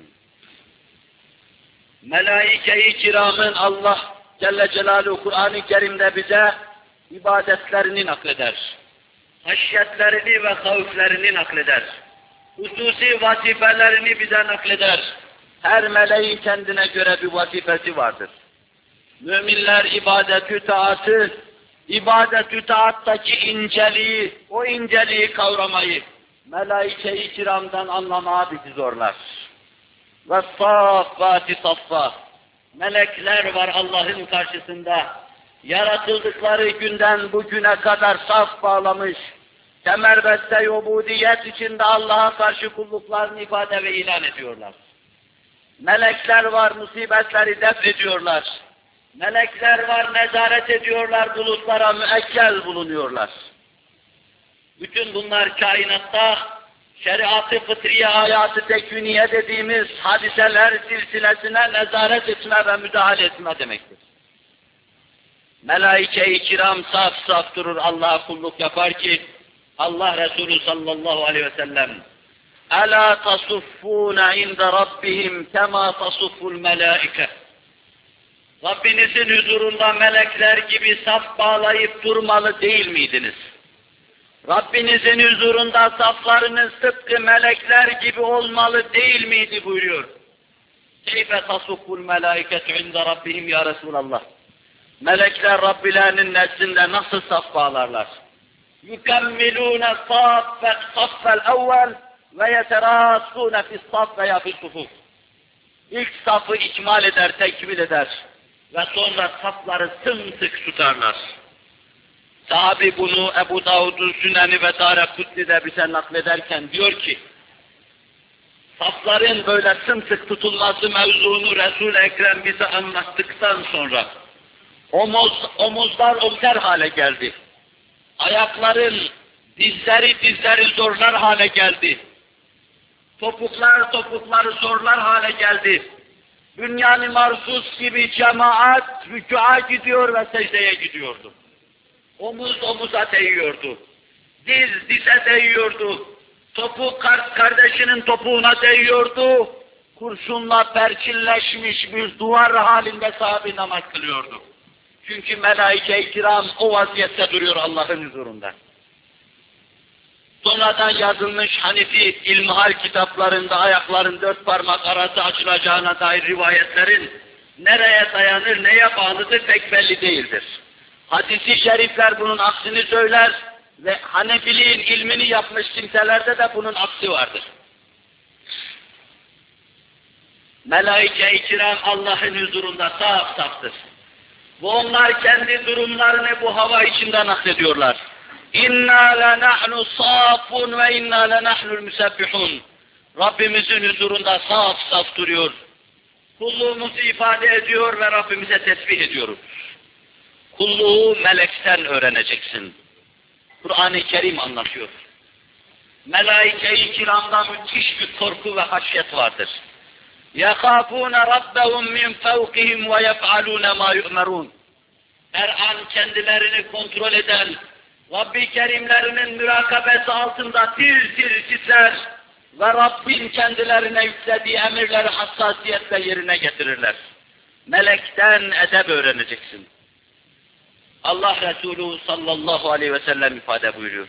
Melaike-i kiramın Allah Celle Celaluhu Kur'an-ı Kerim'de bize ibadetlerini nakleder. Haşyetlerini ve havflerini nakleder. hususi vazifelerini bize nakleder. Her meleğin kendine göre bir vazifesi vardır. Müminler ibadet-ü taatı, ibadet-ü taattaki inceliği, o inceliği kavramayı, melaike-i kiramdan anlamaya bizi zorlar. وَالصَّافَّاتِ صَفَّةً Melekler var Allah'ın karşısında, yaratıldıkları günden bugüne kadar saf bağlamış, kemerbeste ubudiyet içinde Allah'a karşı kulluklarını ifade ve ilan ediyorlar. Melekler var musibetleri def ediyorlar. Melekler var nezaret ediyorlar, bulutlara müekkel bulunuyorlar. Bütün bunlar kainatta şeriat-ı fıtriye, hayat-ı tekviniye dediğimiz hadiseler silsilesine nezaret etme ve müdahale etme demektir. Melaike-i kiram saf saf durur Allah'a kulluk yapar ki Allah Resulü sallallahu aleyhi ve sellem أَلَا تَصُفُّونَ عِنْدَ رَبِّهِمْ كَمَا تَصُفُّ الْمَلَائِكَةِ Rabbinizin huzurunda melekler gibi saf bağlayıp durmalı değil miydiniz? Rabbinizin huzurunda saflarınız tıpkı melekler gibi olmalı değil miydi buyuruyor. كَيْفَ تَصُفُّ الْمَلَائِكَةُ عِنْدَ رَبِّهِمْ ya Resulallah. Melekler Rabbilerinin nezdinde nasıl saf bağlarlar? يُكَمِّلُونَ الصَّفَّ الْاَوَّلِ وَيَتَرَاسُونَ فِي الصَّفَّ veya فِي الصُّفُوفِ İlk safı ikmal eder, tekmil eder ve sonra safları sımsık tutarlar. Sahabi bunu Ebu Davud'un Süneni ve Darekutni'de bize naklederken diyor ki, safların böyle sımsık tutulması mevzunu Resul-i Ekrem bize anlattıktan sonra omuz, omuzlar omzer hale geldi. Ayakların dizleri dizleri zorlar hale geldi. Topuklar topukları zorlar hale geldi. Bünyan-ı marsus gibi cemaat rükûa gidiyor ve secdeye gidiyordu. Omuz omuza değiyordu. Diz dize değiyordu. Topuk kardeşinin topuğuna değiyordu. Kurşunla perçinleşmiş bir duvar halinde sahabi namaz kılıyordu. Çünkü melaike-i kiram o vaziyette duruyor Allah'ın huzurunda. Sonradan yazılmış Hanefi ilmihal kitaplarında ayakların dört parmak arası açılacağına dair rivayetlerin nereye dayanır, neye bağlıdır pek belli değildir. Hadis-i şerifler bunun aksini söyler ve Hanefiliğin ilmini yapmış kimselerde de bunun aksi vardır. Melaike-i kiram Allah'ın huzurunda saf saftır. Ve onlar kendi durumlarını bu hava içinde naklediyorlar. İnna lenahnu safun ve inna lenahnul musabbihun. Rabbimizin huzurunda saf saf duruyor. Kulluğumuzu ifade ediyor ve Rabbimize tesbih ediyoruz. Kulluğu melekten öğreneceksin. Kur'an-ı Kerim anlatıyor. Melaike-i kiramda müthiş bir korku ve haşyet vardır. يَخَافُونَ رَبَّهُمْ مِنْ فَوْقِهِمْ وَيَفْعَلُونَ مَا يُؤْمَرُونَ Her an kendilerini kontrol eden, Rabbi Kerimlerinin mürakabesi altında tir tir titrer ve Rabbin kendilerine yüklediği emirleri hassasiyetle yerine getirirler. Melekten edep öğreneceksin. Allah Resulü sallallahu aleyhi ve sellem ifade buyuruyor.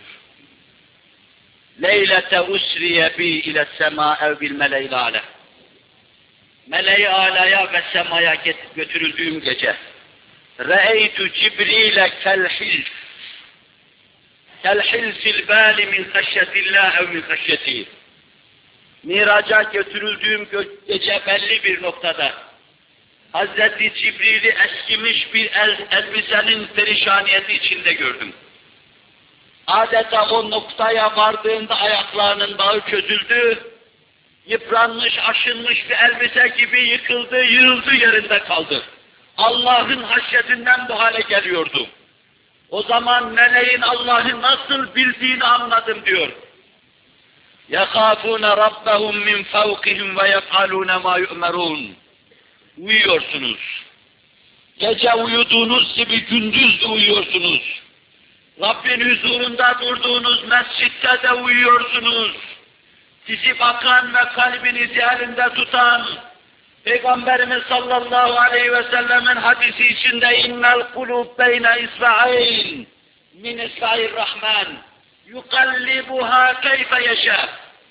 Leylete usriye bi ile sema ev bil mele'il âle. Mele-i âlâya ve semaya götürüldüğüm gece. Re'eytü Cibril'e kelhil. Kelhilfil bâli min haşyetillah ev min haşyetih. Miraca götürüldüğüm gece belli bir noktada Hazreti Cibril'i eskimiş bir el, elbisenin perişaniyeti içinde gördüm. Adeta o noktaya vardığında ayaklarının bağı çözüldü, yıpranmış, aşınmış bir elbise gibi yıkıldı, yığıldı yerinde kaldı. Allah'ın haşyetinden bu hale geliyordu. O zaman meleğin Allah'ı nasıl bildiğini anladım diyor. يَخَافُونَ رَبَّهُمْ مِنْ فَوْقِهِمْ وَيَفْعَلُونَ مَا يُؤْمَرُونَ Uyuyorsunuz. Gece uyuduğunuz gibi gündüz de uyuyorsunuz. Rabbin huzurunda durduğunuz mescitte de uyuyorsunuz. Sizi bakan ve kalbinizi elinde tutan, Peygamberimiz sallallahu aleyhi ve sellemin hadisi içinde innel kulub beyne isba'ayn min isba'ir rahman yukallibuha keyfe yeşâ.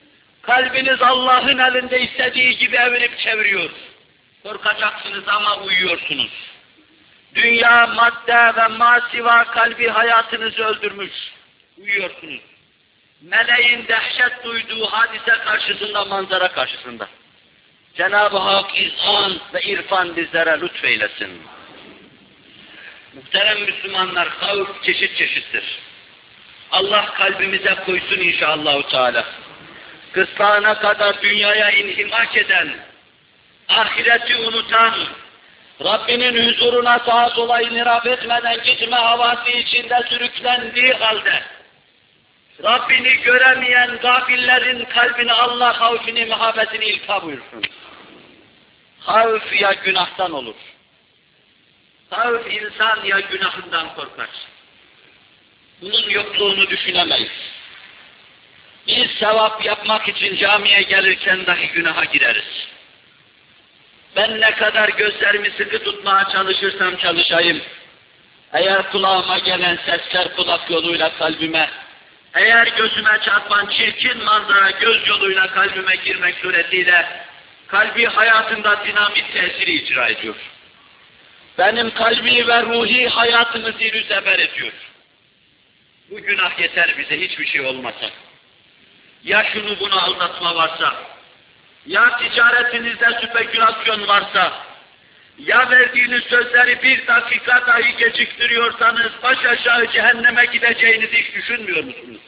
Kalbiniz Allah'ın elinde istediği gibi evirip çeviriyor. Korkacaksınız ama uyuyorsunuz. Dünya, madde ve masiva kalbi hayatınızı öldürmüş. Uyuyorsunuz. Meleğin dehşet duyduğu hadise karşısında, manzara karşısında. Cenab-ı Hak izan ve irfan bizlere lütfeylesin. Muhterem Müslümanlar, havf çeşit çeşittir. Allah kalbimize koysun inşallahü teala. Kıslağına kadar dünyaya inhimak eden, ahireti unutan, Rabbinin huzuruna sağa sola inhiraf etmeden gitme havası içinde sürüklendiği halde, Rabbini göremeyen gafillerin kalbine Allah havfini, muhabbetini ilka buyursun. Havf ya günahtan olur. Havf insan ya günahından korkar. Bunun yokluğunu düşünemeyiz. Biz sevap yapmak için camiye gelirken dahi günaha gireriz. Ben ne kadar gözlerimi sıkı tutmaya çalışırsam çalışayım, eğer kulağıma gelen sesler kulak yoluyla kalbime, eğer gözüme çarpan çirkin manzara göz yoluyla kalbime girmek suretiyle, kalbi hayatında dinamit tesiri icra ediyor. Benim kalbi ve ruhi hayatımı zir-i zeber ediyor. Bu günah yeter bize, hiçbir şey olmasa. Ya şunu bunu aldatma varsa, ya ticaretinizde spekülasyon varsa, ya verdiğiniz sözleri bir dakika dahi geciktiriyorsanız baş aşağı cehenneme gideceğinizi hiç düşünmüyor musunuz?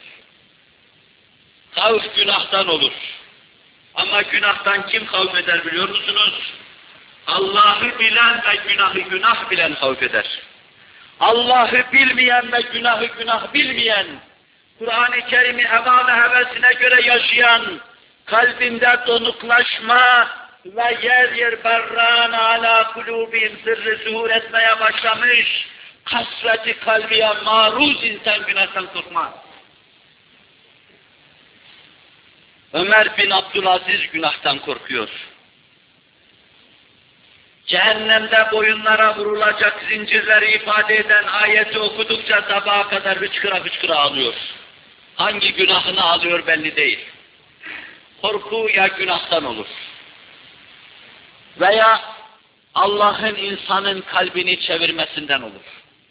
Havf günahtan olur. Ama günahtan kim havf eder biliyor musunuz? Allah'ı bilen ve günahı günah bilen havf eder. Allah'ı bilmeyen ve günahı günah bilmeyen, Kur'an-ı Kerim'i heva ve hevesine göre yaşayan, kalbinde donuklaşma ve yer yer berran ala kulubihim sırrı zuhur etmeye başlamış, kasveti kalbiye maruz insan günahtan korkmaz. Ömer bin Abdülaziz günahtan korkuyor. Cehennemde boyunlara vurulacak zincirleri ifade eden ayeti okudukça sabaha kadar hıçkıra hıçkıra ağlıyor. Hangi günahını alıyor belli değil. Korku ya günahtan olur. Veya Allah'ın insanın kalbini çevirmesinden olur.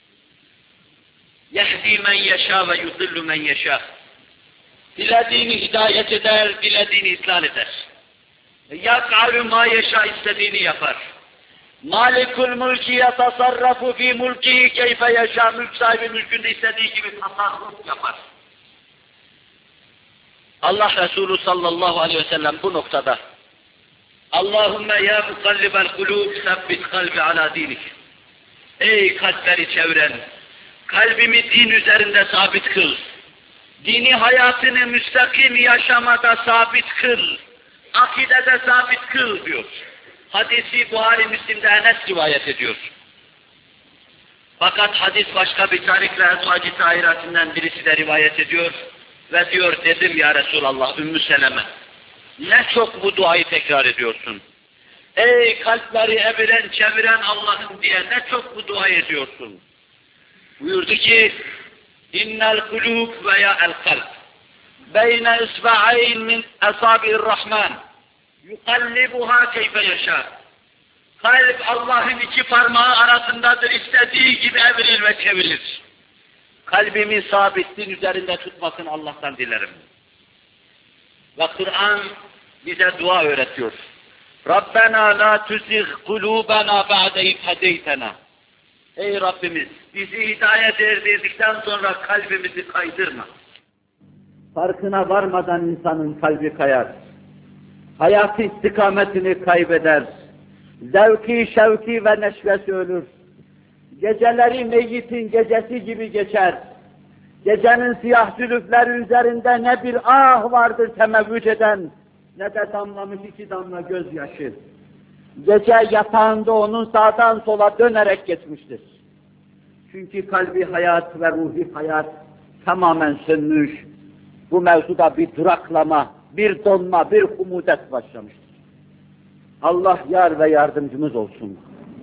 Yehdi men yeşâ ve yudillu men yeşâ. Dilediğini hidayet eder, dilediğini ıslah eder. Yak'alü mâ yeşâ, istediğini yapar. Malikul mülki yetasarrafu fî mulkihi keyfe yeşâ, mülk sahibi mülkünde istediği gibi tasarruf yapar. Allah Resulü sallallahu aleyhi ve sellem bu noktada Allahümme ya mukallibel kulûb sebbit kalbi ala dinik. Ey kalpleri çeviren, kalbimi din üzerinde sabit kıl. Dini hayatını müstakim yaşamada sabit kıl. Akidede sabit kıl diyor. Hadisi Buhari Müslim'de Enes rivayet ediyor. Fakat hadis başka bir tarikle Ezvacı Tahiratinden birisi de rivayet ediyor. Ve diyor, dedim ya Resulallah Ümmü Seleme, ne çok bu duayı tekrar ediyorsun. Ey kalpleri eviren çeviren Allah'ım diye ne çok bu duayı ediyorsun. Buyurdu ki, innel kulûb veya el kalb beyne isba'ayn min esabi'ir rahman yukallibuha keyfe yaşa. Kalp Allah'ın iki parmağı arasındadır, istediği gibi evirir ve çevirir. Kalbimi sabit din üzerinde tutmasını Allah'tan dilerim. Ve Kur'an bize dua öğretiyor. Rabbena la tuzigh kulubana ba'de iz hedeytena. Ey Rabbimiz, bizi hidayet erdirdikten sonra kalbimizi kaydırma. Farkına varmadan insanın kalbi kayar. Hayatı istikametini kaybeder. Zevki, şevki ve neşvesi ölür. Geceleri meyyitin gecesi gibi geçer. Gecenin siyah zülüfleri üzerinde ne bir ah vardır temevvüc eden, ne de damlamış iki damla gözyaşı. Gece yatağında onun sağdan sola dönerek geçmiştir. Çünkü kalbi hayat ve ruhi hayat tamamen sönmüş. Bu mevzuda bir duraklama, bir donma, bir humudet başlamıştır. Allah yar ve yardımcımız olsun.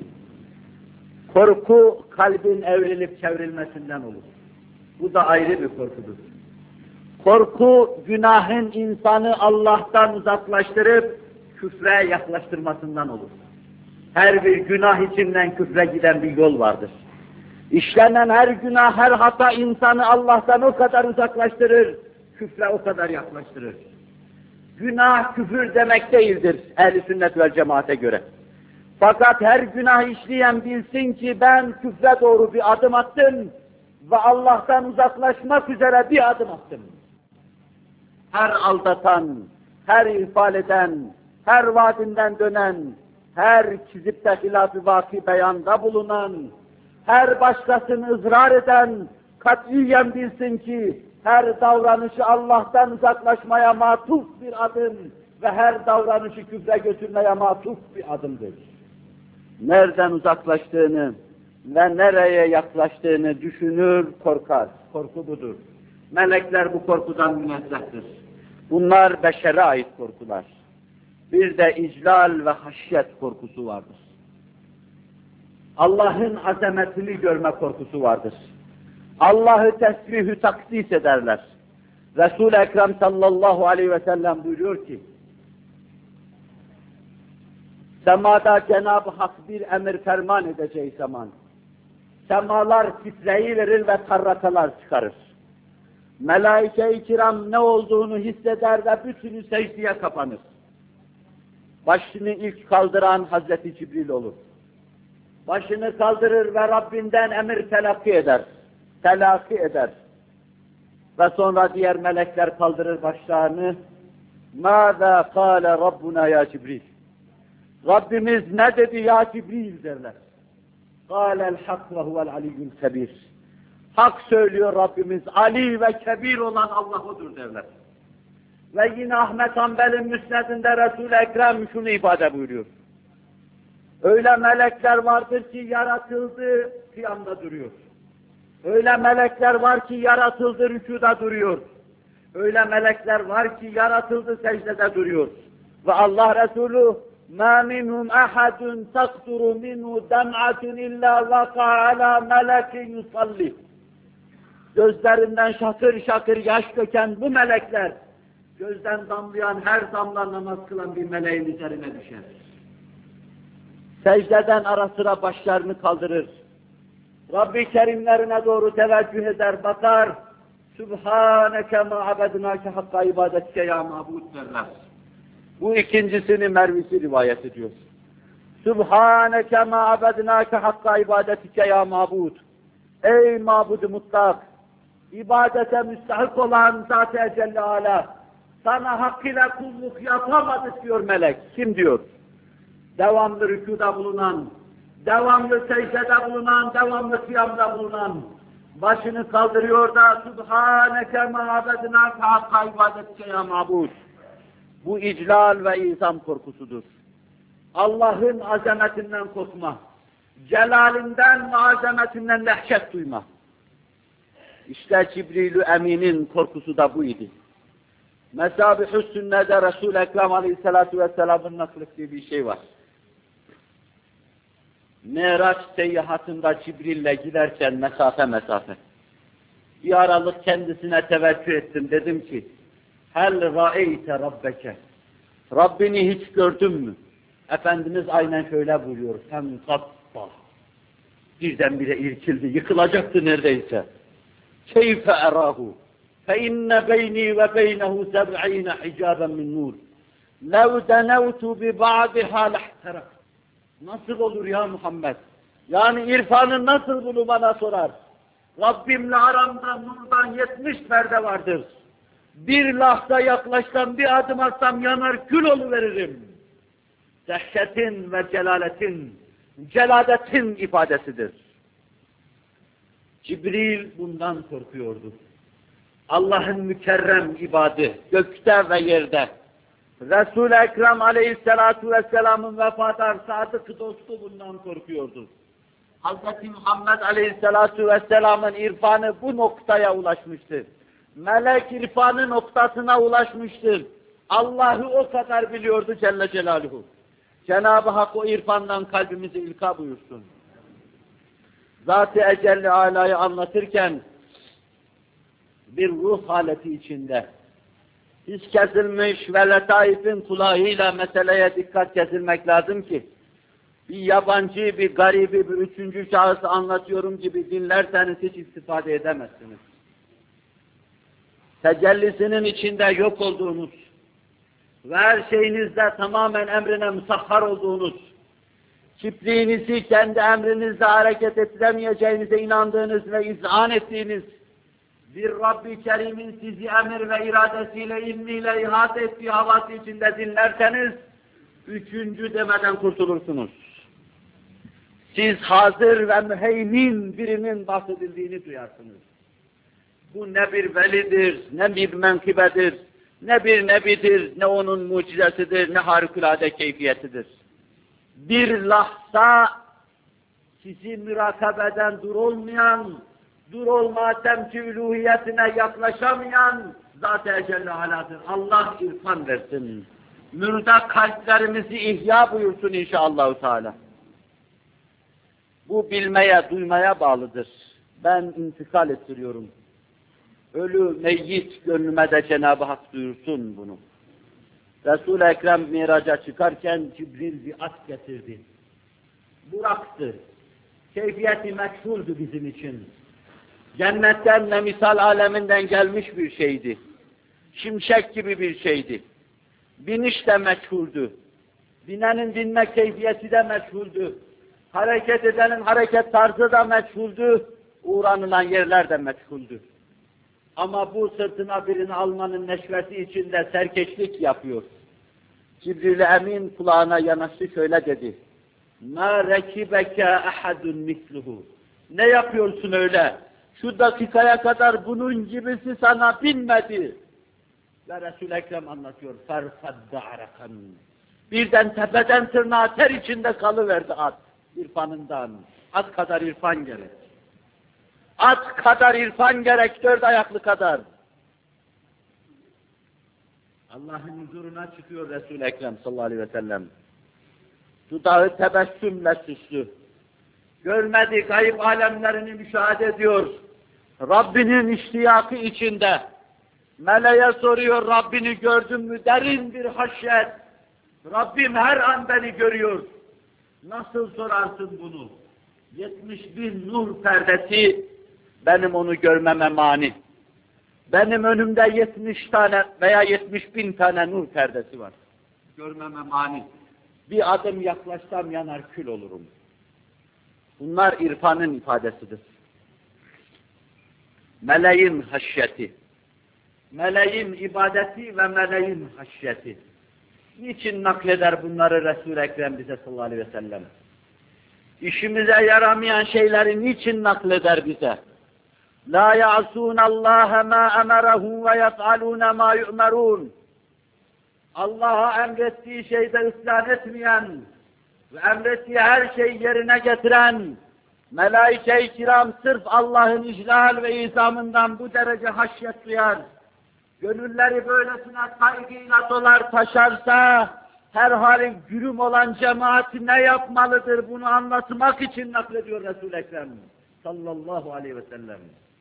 Korku kalbin evrilip çevrilmesinden olur. Bu da ayrı bir korkudur. Korku, günahın insanı Allah'tan uzaklaştırıp küfre yaklaştırmasından olur. Her bir günah içinden küfre giden bir yol vardır. İşlenen her günah, her hata insanı Allah'tan o kadar uzaklaştırır, küfre o kadar yaklaştırır. Günah küfür demek değildir ehl-i sünnet vel cemaate göre. Fakat her günah işleyen bilsin ki ben küfre doğru bir adım attım ve Allah'tan uzaklaşmak üzere bir adım attım. Her aldatan, her ihfal eden, her vaadinden dönen, her çizipte hilaf-ı vaki beyanda bulunan, her başkasını ızrar eden, katiyen bilsin ki her davranışı Allah'tan uzaklaşmaya matuf bir adım ve her davranışı küfre götürmeye matuf bir adımdır. Nereden uzaklaştığını ve nereye yaklaştığını düşünür, korkar. Korku budur. Melekler bu korkudan münezzehtir. Bunlar beşere ait korkular. Bir de iclal ve haşyet korkusu vardır. Allah'ın azametini görme korkusu vardır. Allah'ı tesbihü takdis ederler. Resul-i Ekrem sallallahu aleyhi ve sellem buyuruyor ki, semada Cenab-ı Hak bir emir ferman edeceği zaman, semalar titreyiverir ve karrakalar çıkarır. Melaike-i kiram ne olduğunu hisseder ve bütünü secdeye kapanır. Başını ilk kaldıran Hazreti Cibril olur. Başını kaldırır ve Rabbinden emir telakki eder. Telakki eder. Ve sonra diğer melekler kaldırır başlarını. مَاذَا قَالَ رَبُّنَا ya Cibril. Rabbimiz ne dedi ya Cibril derler. قَالَ الْحَقْ وَهُوَ الْعَلِيُّ الْكَبِيرُ. Hak söylüyor Rabbimiz, Ali ve Kebir olan Allah odur derler. Ve yine Ahmet Hanbel'in müsnedinde Resul-i Ekrem şunu ifade buyuruyor. Öyle melekler vardır ki yaratıldı, kıyamda duruyor. Öyle melekler var ki yaratıldı, rükuda duruyor. Öyle melekler var ki yaratıldı, secdede duruyor. Ve Allah Resulü مَا مِنْهُمْ أَحَدٌ تَقْدُرُ مِنْهُ دَمْعَةٌ إِلَّا وَقَعَ عَلَى مَلَكٍ يُصَلِّ. Gözlerinden şakır şakır yaş döken bu melekler, gözden damlayan her damla namaz kılan bir meleğin üzerine düşer. Secdeden ara sıra başlarını kaldırır. Rabbi kerimlerine doğru teveccüh eder, bakar. Sübhaneke ma abednake hakka ibadetke ya mabud derler. Bu ikincisini Mervisi rivayet ediyor. Sübhaneke ma abednake hakka ibadetike ya mabud. Ey mabud-u mutlak, ibadete müstahak olan Zat-ı Celle Ala, sana hakkıyla kulluk yapamadık diyor melek. Kim diyor? Devamlı rükuda bulunan, devamlı secdede bulunan, devamlı kıyamda bulunan, başını kaldırıyor da Subhaneke ma abednake hakka ibadetike ya mabud. Bu iclal ve izam korkusudur. Allah'ın azametinden korkma, celalinden ve azametinden dehşet duyma. İşte Cibril-i Emin'in korkusu da bu idi. Mesâbih-ü Sünne'de Resul-i Ekrem Aleyhisselatü Vesselam'ın naklettiği bir şey var. Meraç seyyahatında Cibril'le giderken mesafe mesafe. Bir aralık kendisine teveccüh ettim. Dedim ki, hel ra'eyte rabbeke. Rabbini hiç gördün mü? Efendimiz aynen şöyle buyuruyor. Hem katta. Birdenbire irkildi, yıkılacaktı neredeyse. Keyfe erahu. Fe inne beyni ve beynehu seb'ine hicaben min nur. Lev denevtu bi ba'diha lehterak. Nasıl olur ya Muhammed? Yani irfanın nasıl bunu bana sorar? Rabbimle aramda nurdan yetmiş perde vardır. Bir lahza yaklaşsam, bir adım atsam yanar kül oluveririm. Dehşetin ve celaletin, celadetin ifadesidir. Cibril bundan korkuyordu. Allah'ın mükerrem ibadı, gökte ve yerde. Resul-i Ekrem Aleyhisselatü Vesselam'ın vefatı sadık dostu bundan korkuyordu. Hazreti Muhammed Aleyhisselatü Vesselam'ın irfanı bu noktaya ulaşmıştır. Melek irfanı noktasına ulaşmıştır. Allah'ı o kadar biliyordu Celle Celaluhu. Cenab-ı Hak o irfandan kalbimizi ilka buyursun. Zat-ı Ecelle Alâ'yı anlatırken bir ruh haleti içinde. Hiç kesilmiş ve letaifin kulağıyla meseleye dikkat kesilmek lazım ki, bir yabancı, bir garibi, bir üçüncü şahısı anlatıyorum gibi dinlerseniz hiç istifade edemezsiniz. Tecellisinin içinde yok olduğunuz ve her şeyinizde tamamen emrine musahhar olduğunuz, çiftliğinizi kendi emrinizle hareket ettiremeyeceğinize inandığınız ve izan ettiğiniz bir Rabbi Kerim'in sizi emir ve iradesiyle, ilmiyle ihate ettiği havası içinde dinlerseniz, üçüncü demeden kurtulursunuz. Siz hazır ve müheymin birinin bahsedildiğini duyarsınız. Bu ne bir velidir, ne bir menkıbedir, ne bir nebidir, ne onun mucizesidir, ne harikulade keyfiyetidir. Bir lahza sizi mürakabeden dur olmayan, dur olma temki uluhiyetine yaklaşamayan Zat-ı Ecelle Alâ'dır. Allah irfan versin. Mürda kalplerimizi ihya buyursun inşallah Teala. Bu bilmeye, duymaya bağlıdır. Ben intikal ettiriyorum. Ölü, meyyit gönlüme de Cenab-ı Hak duyursun bunu. Resul-i Ekrem miraca çıkarken Cibril bir at getirdi. Buraktı. Keyfiyeti meçhuldü bizim için. Cennetten ve misal aleminden gelmiş bir şeydi. Şimşek gibi bir şeydi. Biniş de meçhuldü. Binenin binme keyfiyeti de meçhuldü. Hareket edenin hareket tarzı da meçhuldü. Uğranılan yerler de meçhuldü. Ama bu sırtına birini almanın neşveti içinde serkeşlik yapıyor. Cibril-i Emin kulağına yanaştı şöyle dedi. مَا رَكِبَكَ اَحَدٌ مِثْلُهُ Ne yapıyorsun öyle? Şu dakikaya kadar bunun gibisi sana binmedi. Ve Resul-i Ekrem anlatıyor. فَرْفَدَّ عَرَقًا Birden tepeden tırnağa ter içinde kalıverdi at. İrfanından. At kadar irfan gerek. At kadar irfan gerek, dört ayaklı kadar. Allah'ın huzuruna çıkıyor Resul-i Ekrem sallallahu aleyhi ve sellem. Dudağı tebessümle süslü. Görmedi, gayb alemlerini müşahede ediyor. Rabbinin iştiyakı içinde. Meleğe soruyor, Rabbini gördün mü? Derin bir haşyet. Rabbim her an beni görüyor. Nasıl sorarsın bunu? yetmiş bin nur perdesi benim onu görmeme mani. Benim önümde yetmiş tane veya yetmiş bin tane nur perdesi var. Görmeme mani. Bir adım yaklaşsam yanar kül olurum. Bunlar irfanın ifadesidir. Meleğin haşyeti. Meleğin ibadeti ve meleğin haşyeti. Niçin nakleder bunları Resul-i Ekrem bize sallallahu aleyhi ve sellem? İşimize yaramayan şeyleri niçin nakleder bize? La ya'sun Allah ma emerahum ve yef'alun ma yu'merun. Allah'a emrettiği şeyde ısyan etmeyen ve emrettiği her şeyi yerine getiren melaike-i kiram sırf Allah'ın iclal ve izamından bu derece haşyet duyar. Gönülleri böylesine saygıyla dolar taşarsa her halin gülüm olan cemaat ne yapmalıdır bunu anlatmak için naklediyor Resul-i Ekrem sallallahu aleyhi ve sellem.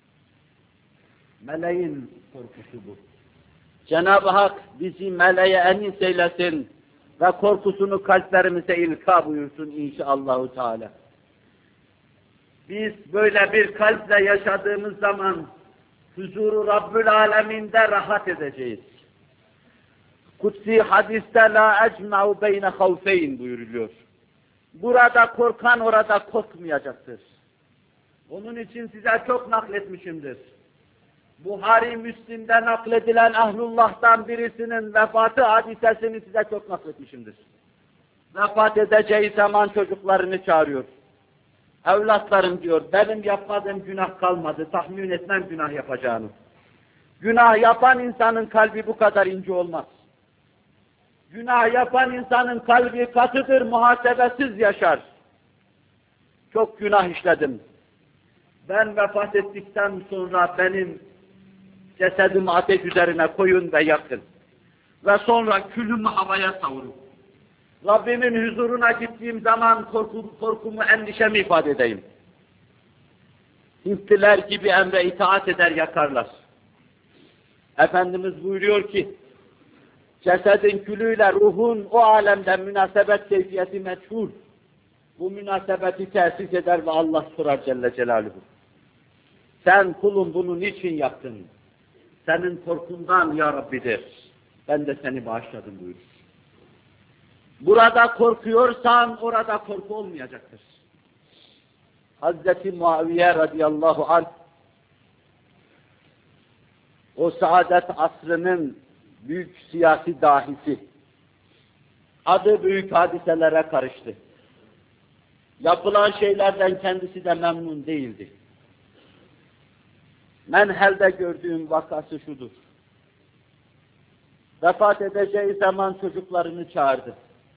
Meleğin korkusu bu. Cenab-ı Hak bizi meleğe enis eylesin ve korkusunu kalplerimize ilka buyursun inşallahü teala. Biz böyle bir kalple yaşadığımız zaman huzuru Rabbül Aleminde rahat edeceğiz. Kutsi hadiste la ecma'u beyne havfeyn buyuruluyor. Burada korkan orada korkmayacaktır. Onun için size çok nakletmişimdir. Buhari Müslim'de nakledilen Ahlullah'tan birisinin vefatı hadisesini size çok nakletmişimdir. Vefat edeceği zaman çocuklarını çağırıyor. Evlatlarım diyor, benim yapmadığım günah kalmadı, tahmin etmem günah yapacağını. Günah yapan insanın kalbi bu kadar ince olmaz. Günah yapan insanın kalbi katıdır, muhasebesiz yaşar. Çok günah işledim. Ben vefat ettikten sonra benim cesedimi ateş üzerine koyun ve yakın. Ve sonra külümü havaya savurun. Rabbimin huzuruna gittiğim zaman korkum, korkumu, endişemi ifade edeyim. Hintliler gibi emre itaat eder yakarlar. Efendimiz buyuruyor ki, cesedin külüyle ruhun o alemden münasebet keyfiyeti meçhul. Bu münasebeti tesis eder ve Allah sorar Celle Celaluhu. Sen kulum bunu niçin yaptın? Senin korkundan ya Rabbi der. Ben de seni bağışladım buyurur. Burada korkuyorsan orada korku olmayacaktır. Hazreti Muaviye radıyallahu anh o saadet asrının büyük siyasi dahisi. Adı büyük hadiselere karıştı. Yapılan şeylerden kendisi de memnun değildi. Menhel'de gördüğüm vakası şudur. Vefat edeceği zaman çocuklarını çağırdı.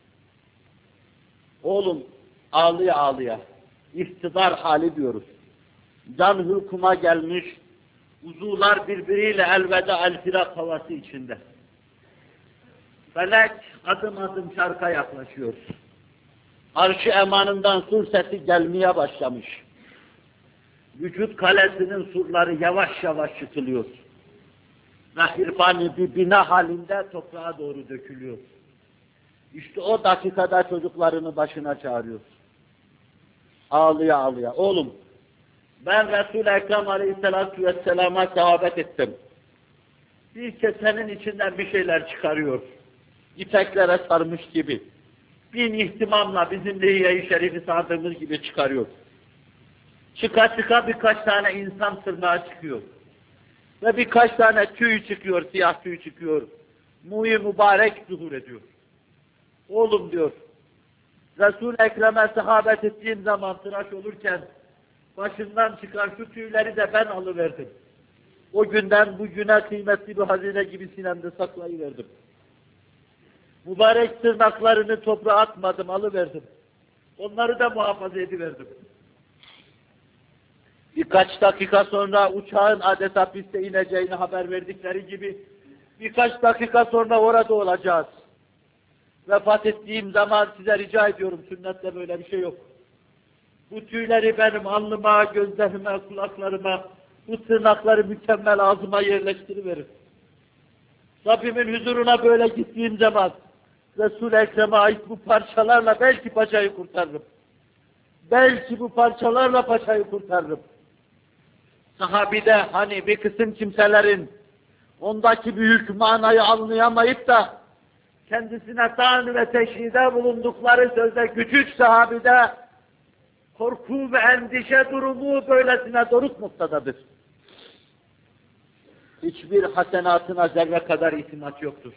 Oğlum, ağlıya ağlıya, iktidar hali diyoruz. Can hükuma gelmiş, uzuvlar birbiriyle elveda el-firak havası içinde. Felek adım adım şarka yaklaşıyor. Arş-ı emanından sur sesi gelmeye başlamış. Vücut kalesinin surları yavaş yavaş yıkılıyor. Ve hirfani bir bina halinde toprağa doğru dökülüyor. İşte o dakikada çocuklarını başına çağırıyor. Ağlıya ağlıya. Oğlum, ben Resul-i Ekrem Aleyhisselatü Vesselam'a sahabet ettim. Bir kesenin içinden bir şeyler çıkarıyor. İpeklere sarmış gibi. Bin ihtimamla bizim Lihiye-i Şerif'i sardığımız gibi çıkarıyor. Çıka çıka birkaç tane insan tırnağı çıkıyor. Ve birkaç tane tüy çıkıyor, siyah tüy çıkıyor. Muhi mübarek zuhur ediyor. Oğlum diyor, Resul-i Ekrem'e sahabet ettiğim zaman tıraş olurken başından çıkan şu tüyleri de ben alıverdim. O günden bugüne kıymetli bir hazine gibi sinemde saklayıverdim. Mübarek tırnaklarını toprağa atmadım, alıverdim. Onları da muhafaza ediverdim. Birkaç dakika sonra uçağın adeta piste ineceğini haber verdikleri gibi birkaç dakika sonra orada olacağız. Vefat ettiğim zaman size rica ediyorum, sünnette böyle bir şey yok. Bu tüyleri benim alnıma, gözlerime, kulaklarıma, bu tırnakları mükemmel ağzıma yerleştiriverin. Rabbimin huzuruna böyle gittiğim zaman Resul-i Ekrem'e ait bu parçalarla belki paçayı kurtarırım. Belki bu parçalarla paçayı kurtarırım. Sahabide hani bir kısım kimselerin ondaki büyük manayı anlayamayıp da kendisine tan ve teşhide bulundukları sözde küçük sahabide korku ve endişe durumu böylesine doruk noktadadır. Hiçbir hasenatına zerre kadar itimat yoktur.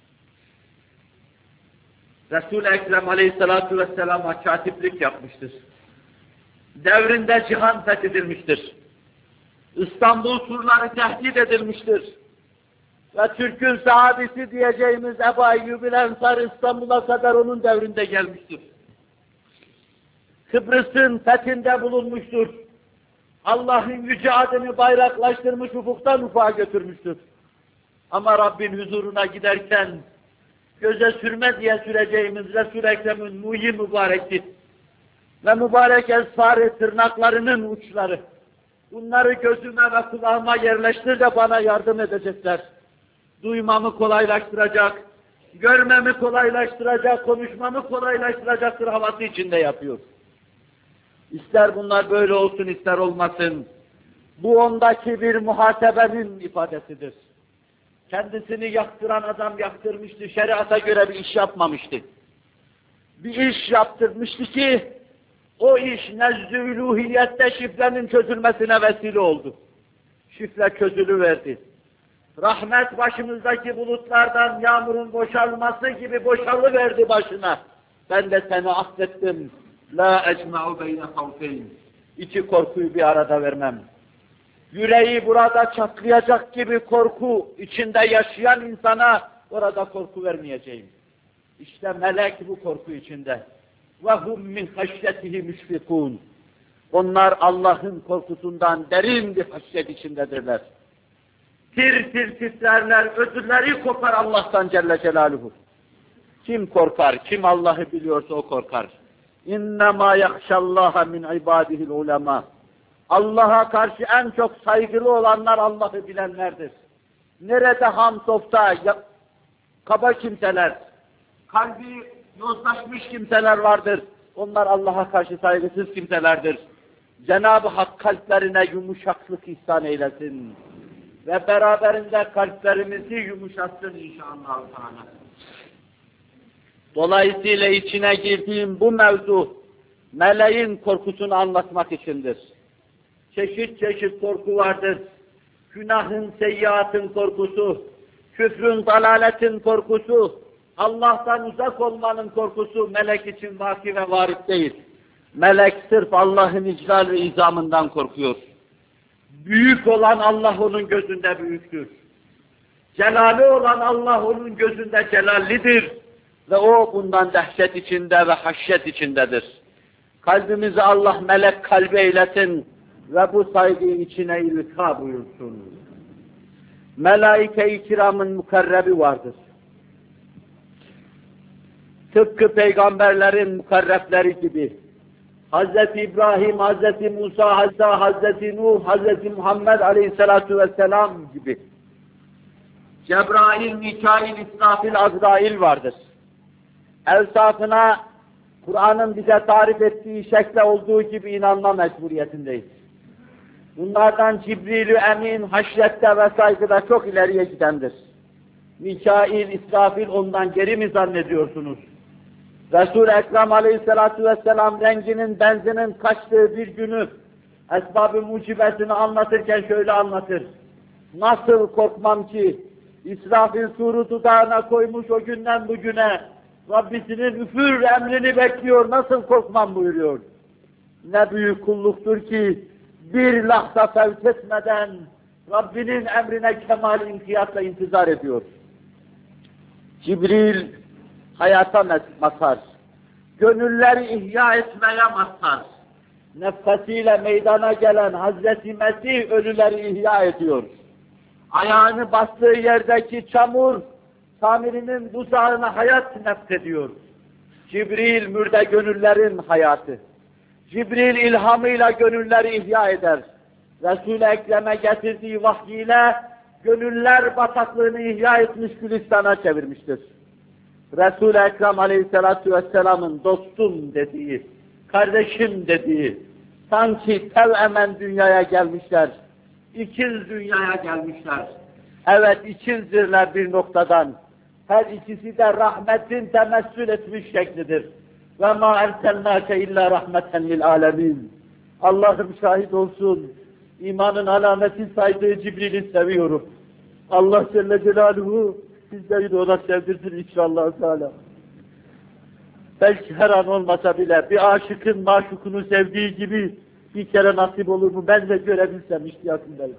Resul-i Ekrem Aleyhisselatü Vesselam'a katiplik yapmıştır. Devrinde cihan fethedilmiştir. İstanbul surları tehdit edilmiştir. Ve Türk'ün sahabesi diyeceğimiz Ebu Eyyub-ül Ensar İstanbul'a kadar onun devrinde gelmiştir. Kıbrıs'ın fethinde bulunmuştur. Allah'ın yüce adını bayraklaştırmış, ufuktan ufağa götürmüştür. Ama Rabbin huzuruna giderken göze sürme diye süreceğimiz Resul-i Ekrem'in muhi mübarektir. Ve mübarek esfar tırnaklarının uçları. Bunları gözüme ve kulağıma yerleştir de bana yardım edecekler. Duymamı kolaylaştıracak, görmemi kolaylaştıracak, konuşmamı kolaylaştıracaktır havası içinde yapıyor. İster bunlar böyle olsun, ister olmasın. Bu ondaki bir muhasebenin ifadesidir. Kendisini yaktıran adam yaktırmıştı, şeriata göre bir iş yapmamıştı. Bir iş yaptırmıştı ki, o iş nezd-i uluhiyette şifrenin çözülmesine vesile oldu. Şifre çözülüverdi. Rahmet başımızdaki bulutlardan yağmurun boşalması gibi boşalıverdi başına. Ben de seni affettim. La ecma'u beyne havfeyn. İki korkuyu bir arada vermem. Yüreği burada çatlayacak gibi korku içinde yaşayan insana orada korku vermeyeceğim. İşte melek bu korku içinde. وَهُمْ مِنْ خَشْيَتِهِ مُشْفِقُونَ. Onlar Allah'ın korkusundan derin bir haşyet içindedirler. Tir tir titrerler, ödülleri kopar Allah'tan Celle Celaluhu. Kim korkar, kim Allah'ı biliyorsa o korkar. اِنَّمَا يَخْشَ اللّٰهَ مِنْ عِبَادِهِ الْعُلَمَا. Allah'a karşı en çok saygılı olanlar Allah'ı bilenlerdir. Nerede ham softa, kaba kimseler, kalbi yozlaşmış kimseler vardır. Onlar Allah'a karşı saygısız kimselerdir. Cenab-ı Hak kalplerine yumuşaklık ihsan eylesin. Ve beraberinde kalplerimizi yumuşatsın inşallah. Dolayısıyla içine girdiğim bu mevzu, meleğin korkusunu anlatmak içindir. Çeşit çeşit korku vardır. Günahın, seyyiatın korkusu, küfrün, dalaletin korkusu, Allah'tan uzak olmanın korkusu melek için vaki ve varit değil. Melek sırf Allah'ın iclal ve izamından korkuyor. Büyük olan Allah onun gözünde büyüktür. Celali olan Allah onun gözünde celallidir. Ve o bundan dehşet içinde ve haşyet içindedir. Kalbimizi Allah melek kalbi eylesin ve bu saygıyı içine ilka buyursun. Melaike-i kiramın mukarrebi vardır. Tıpkı peygamberlerin mukarrefleri gibi. Hazreti İbrahim, Hazreti Musa, Hazreti Nuh, Hazreti Muhammed Aleyhisselatu Vesselam gibi. Cebrail, Mikail, İsrafil, Azrail vardır. Evsafına Kur'an'ın bize tarif ettiği şekle olduğu gibi inanma mecburiyetindeyiz. Bunlardan Cibril-i Emin haşyette ve saygıda çok ileriye gidendir. Mikail, İsrafil ondan geri mi zannediyorsunuz? Resul-i Ekrem Aleyhisselatü Vesselam renginin, benzinin kaçtığı bir günü esbab-ı mucibesini anlatırken şöyle anlatır. Nasıl korkmam ki İsrafil suru dudağına koymuş o günden bugüne Rabbisinin üfür emrini bekliyor, nasıl korkmam buyuruyor. Ne büyük kulluktur ki bir lahza fevt etmeden Rabbinin emrine kemal inkiyatla intizar ediyor. Cibril hayata masar, gönülleri ihya etmeye masar. Nefesiyle meydana gelen Hazreti Mesih ölüleri ihya ediyor. Ayağını bastığı yerdeki çamur, tamirinin buzağına hayat nefsediyor. Cibril mürde gönüllerin hayatı. Cibril ilhamıyla gönülleri ihya eder. Resul-i Ekrem'e getirdiği vahyiyle gönüller bataklığını ihya etmiş, Gülistan'a çevirmiştir. Resul-i Ekrem Aleyhisselatü Vesselam'ın dostum dediği, kardeşim dediği, sanki tevemen dünyaya gelmişler, ikiz dünyaya gelmişler. Evet, ikizdirler bir noktadan. Her ikisi de rahmetin temessül etmiş şeklidir. Ve ma erselnâke illa rahmeten lil âlemin. Allah'ım şahit olsun, imanın alameti saydığı Cibril'i seviyorum. Allah Celle Celaluhu sizleri de ona sevdirsin inşallah Teala. Belki her an olmasa bile bir aşıkın maşukunu sevdiği gibi bir kere nasip olur mu? Ben de görebilsem iştiyakındayım.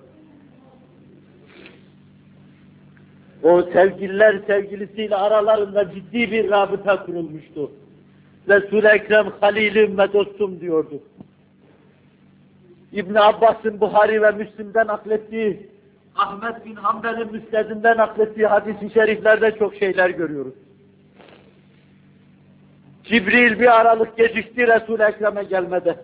O sevgililer sevgilisiyle aralarında ciddi bir rabıta kurulmuştu. Resul-i Ekrem halilim ve dostum diyordu. İbn Abbas'ın Buhari ve Müslim'den naklettiği, Ahmet bin Hanbel'in Müsned'inden naklettiği hadis-i şeriflerde çok şeyler görüyoruz. Cibril bir aralık gecikti Resul-i Ekrem'e gelmede.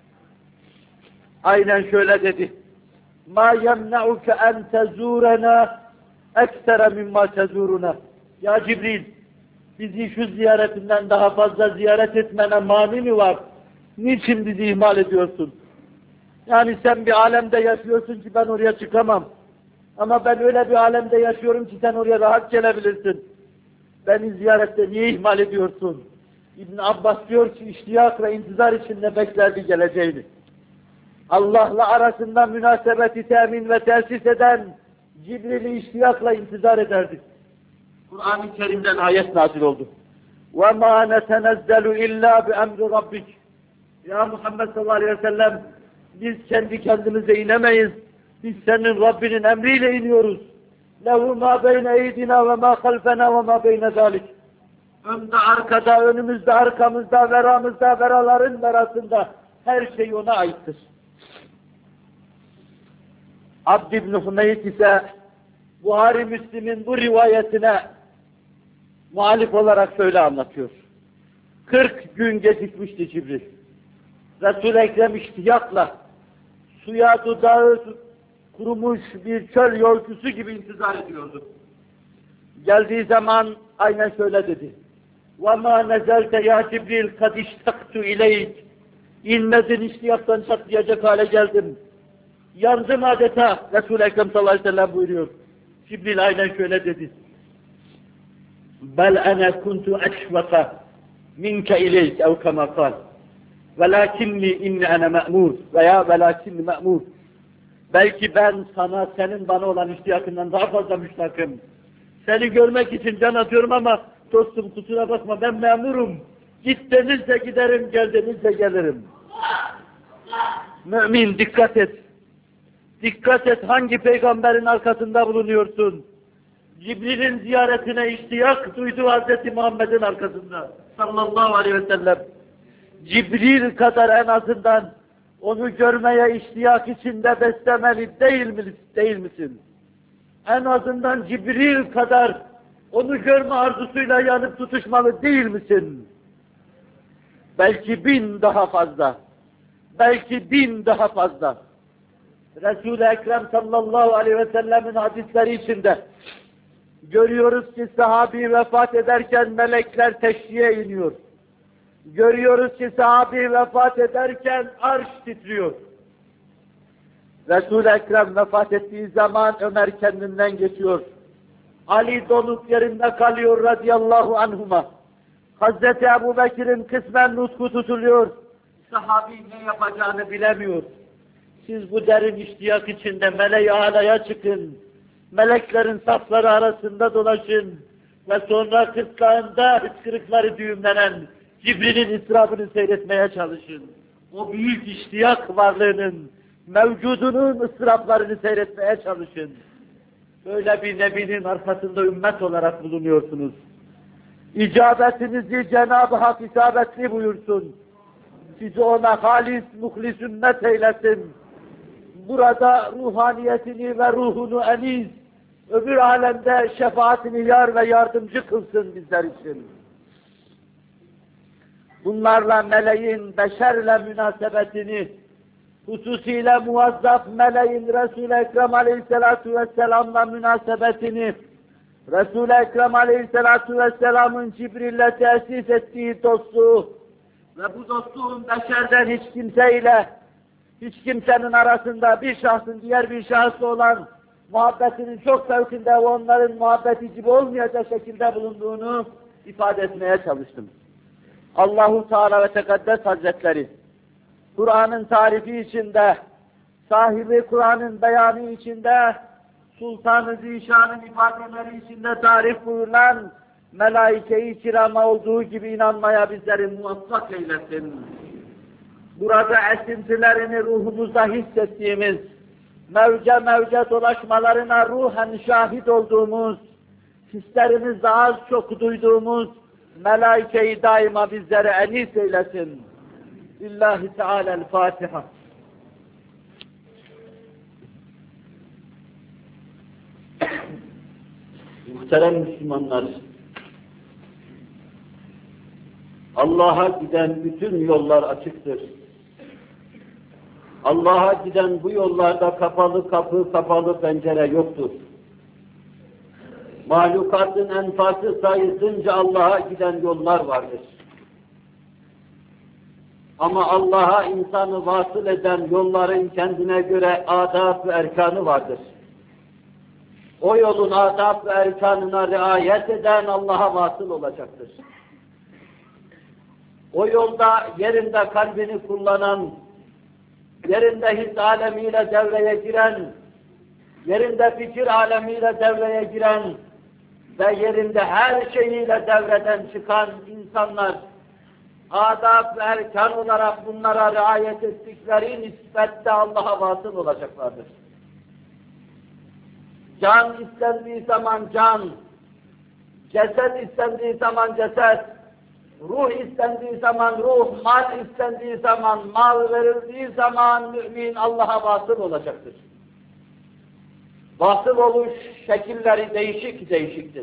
Aynen şöyle dedi. مَا يَمْنَعُكَ اَنْ تَزُورَنَا اَكْسَرَ مِمَّا تَزُورُنَا. Ya Cibril, bizi şu ziyaretinden daha fazla ziyaret etmene mani mi var? Niçin bizi ihmal ediyorsun? Yani sen bir alemde yaşıyorsun ki ben oraya çıkamam. Ama ben öyle bir alemde yaşıyorum ki sen oraya rahat gelebilirsin. Beni ziyarette niye ihmal ediyorsun? İbn Abbas diyor ki iştiyak ve intizar içinde beklerdi geleceğini. Allah'la arasında münasebeti temin ve tesis eden Cibril'i iştiyakla intizar ederdi. Kur'an-ı Kerim'den ayet nazil oldu. وَمَا نَتَنَزَّلُ اِلَّا بِاَمْرِ رَبِّكِ. Ya Muhammed sallallahu aleyhi ve sellem, biz kendi kendimize inemeyiz. Biz senin Rabbinin emriyle iniyoruz. لَهُ مَا بَيْنَ اَيْدِنَا وَمَا خَلْفَنَا وَمَا بَيْنَ ذَٰلِكِ. Önde, arkada, önümüzde, arkamızda, veramızda, veraların verasında her şey ona aittir. Abd ibn Hümeyt ise Buhari Müslim'in bu rivayetine muhalif olarak şöyle anlatıyor. kırk gün gecikmişti Cibril. Resul-i Ekrem iştiyakla suya dudağı kurumuş bir çöl yolcusu gibi intizar ediyordu. Geldiği zaman aynen şöyle dedi. وَمَا نَزَلْتَ يَا Cibril قَدْ اِشْتَقْتُ اِلَيْكِ İnmedin, iştiyaktan çatlayacak hale geldim. Yandım adeta. Resul-i Ekrem sallallahu aleyhi ve sellem buyuruyor. Cibril aynen şöyle dedi. بَلْ أَنَا كُنْتُ أَشْوَقَ مِنْكَ اِلَيْكَ اَوْ كَمَا قَالْ وَلَاكِنِّي اِنِّ أَنَا مَأْمُورٌ veya وَلَاكِنِّي مَأْمُورٌ. Belki ben sana, senin bana olan iştiyakından daha fazla müştakım. Seni görmek için can atıyorum ama dostum kusura bakma ben memurum. Git denizle giderim, gel denizle gelirim. Mümin dikkat et. Dikkat et, hangi peygamberin arkasında bulunuyorsun? Cibril'in ziyaretine iştiyak duyduğu Hazreti Muhammed'in arkasında sallallahu aleyhi ve sellem. Cibril kadar en azından onu görmeye iştiyak içinde beslemeli değil mi, değil misin? En azından Cibril kadar onu görme arzusuyla yanıp tutuşmalı değil misin? Belki bin daha fazla. Belki bin daha fazla. Resul-i Ekrem sallallahu aleyhi ve sellemin hadisleri içinde görüyoruz ki sahabi vefat ederken melekler teşhiye iniyor. Görüyoruz ki sahabi vefat ederken arş titriyor. Resul-i Ekrem vefat ettiği zaman Ömer kendinden geçiyor. Ali donuk yerinde kalıyor radıyallahu anhuma. Hazreti Ebu Bekir'in kısmen nutku tutuluyor. Sahabi ne yapacağını bilemiyor. Siz bu derin iştiyak içinde meleği alaya çıkın. Meleklerin safları arasında dolaşın. Ve sonra kırtlağında hıçkırıkları düğümlenen Cibril'in ısrabını seyretmeye çalışın. O büyük iştiyak varlığının, mevcudunun ıstıraplarını seyretmeye çalışın. Böyle bir nebinin arkasında ümmet olarak bulunuyorsunuz. İcabetinizi Cenab-ı Hak isabetli buyursun. Sizi ona halis, muhlis ümmet eylesin. Burada ruhaniyetini ve ruhunu eniz, öbür alemde şefaatini yar ve yardımcı kılsın bizler için. Bunlarla meleğin beşerle münasebetini, hususiyle muazzaf meleğin Resul-i Ekrem aleyhissalatu vesselam'la münasebetini, Resul-i Ekrem aleyhissalatu vesselam'ın Cibril'le tesis ettiği dostluğu ve bu dostluğun beşerden hiç kimseyle, hiç kimsenin arasında bir şahsın diğer bir şahsla olan muhabbetinin çok fevkinde ve onların muhabbeti gibi olmayacak şekilde bulunduğunu ifade etmeye çalıştım. Allahu Teala ve Tekaddes Hazretleri, Kur'an'ın tarifi içinde, sahibi Kur'an'ın beyanı içinde, Sultan-ı Zişan'ın ifadeleri içinde tarif buyurulan melaike-i kirama olduğu gibi inanmaya bizleri muvaffak eylesin. Burada esintilerini ruhumuzda hissettiğimiz, mevce mevce dolaşmalarına ruhen şahit olduğumuz, hislerimizde az çok duyduğumuz melaike-i daima bizlere enis eylesin. Lillahi Teala'l-Fatiha. Muhterem Müslümanlar, Allah'a giden bütün yollar açıktır. Allah'a giden bu yollarda kapalı kapı, kapalı pencere yoktur. Mahlukatın enfası sayısınca Allah'a giden yollar vardır. Ama Allah'a insanı vasıl eden yolların kendine göre adab ve erkanı vardır. O yolun adab ve erkanına riayet eden Allah'a vasıl olacaktır. O yolda yerinde kalbini kullanan, yerinde his alemiyle devreye giren, yerinde fikir alemiyle devreye giren ve yerinde her şeyiyle devreden çıkan insanlar, adab ve erkan olarak bunlara riayet ettikleri nispette Allah'a vasıl olacaklardır. Can istendiği zaman can, ceset istendiği zaman ceset, ruh istendiği zaman ruh, mal istendiği zaman mal verildiği zaman mümin Allah'a vasıl olacaktır. Vasıl oluş şekilleri değişik değişiktir.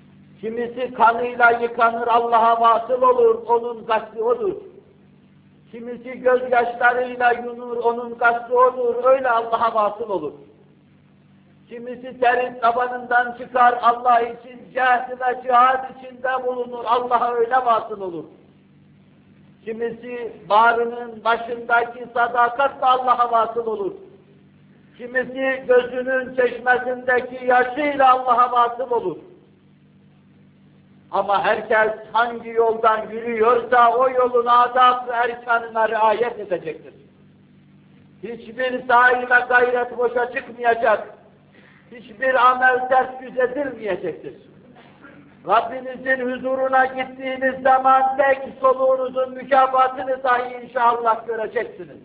Kimisi kanıyla yıkanır Allah'a vasıl olur, onun gazli odur. Kimisi gözyaşlarıyla yunur, onun kastı olur, öyle Allah'a vasıl olur. Kimisi terin tabanından çıkar, Allah için cehd ve cihad içinde bulunur, Allah'a öyle vasıl olur. Kimisi bağrının başındaki sadakatle Allah'a vasıl olur. Kimisi gözünün çeşmesindeki yaşıyla Allah'a vasıl olur. Ama herkes hangi yoldan yürüyorsa o yolun adab ve erkanına riayet edecektir. Hiçbir sahi ve gayret boşa çıkmayacak. Hiçbir amel ters yüz edilmeyecektir. Rabbinizin huzuruna gittiğiniz zaman tek soluğunuzun mükafatını dahi inşallah göreceksiniz.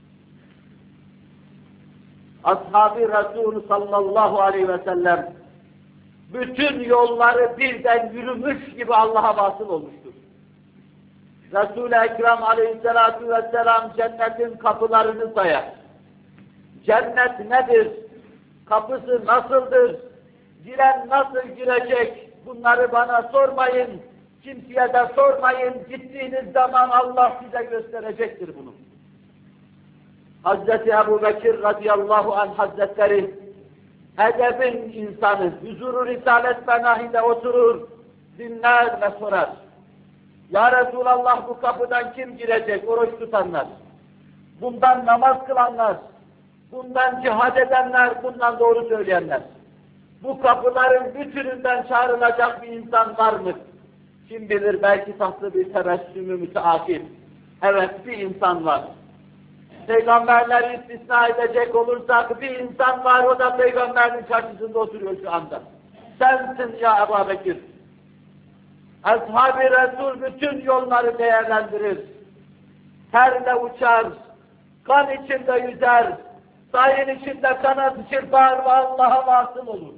Ashab-ı Resul sallallahu aleyhi ve sellem bütün yolları birden yürümüş gibi Allah'a vasıl olmuştur. Resul-i Ekrem aleyhissalatu vesselam cennetin kapılarını sayar. Cennet nedir? Kapısı nasıldır? Giren nasıl girecek? Bunları bana sormayın. Kimseye de sormayın. Gittiğiniz zaman Allah size gösterecektir bunu. Hazreti Ebu Bekir radıyallahu anh hazretleri edebin insanı, huzuru risalet benahinde oturur, dinler ve sorar. Ya Resulallah, bu kapıdan kim girecek? Oruç tutanlar, bundan namaz kılanlar, bundan cihad edenler, bundan doğru söyleyenler. Bu kapıların bütününden çağrılacak bir insan var mı? Kim bilir, belki tatlı bir tebessümü müteakip. Evet, bir insan var. Peygamberleri istisna edecek olursak bir insan var, o da peygamberin karşısında oturuyor şu anda. Sensin ya Ebu Bekir. Ashab-ı Resul bütün yolları değerlendirir. Terle uçar, kan içinde yüzer, sayın içinde kanat çırpar ve Allah'a vasıl olur.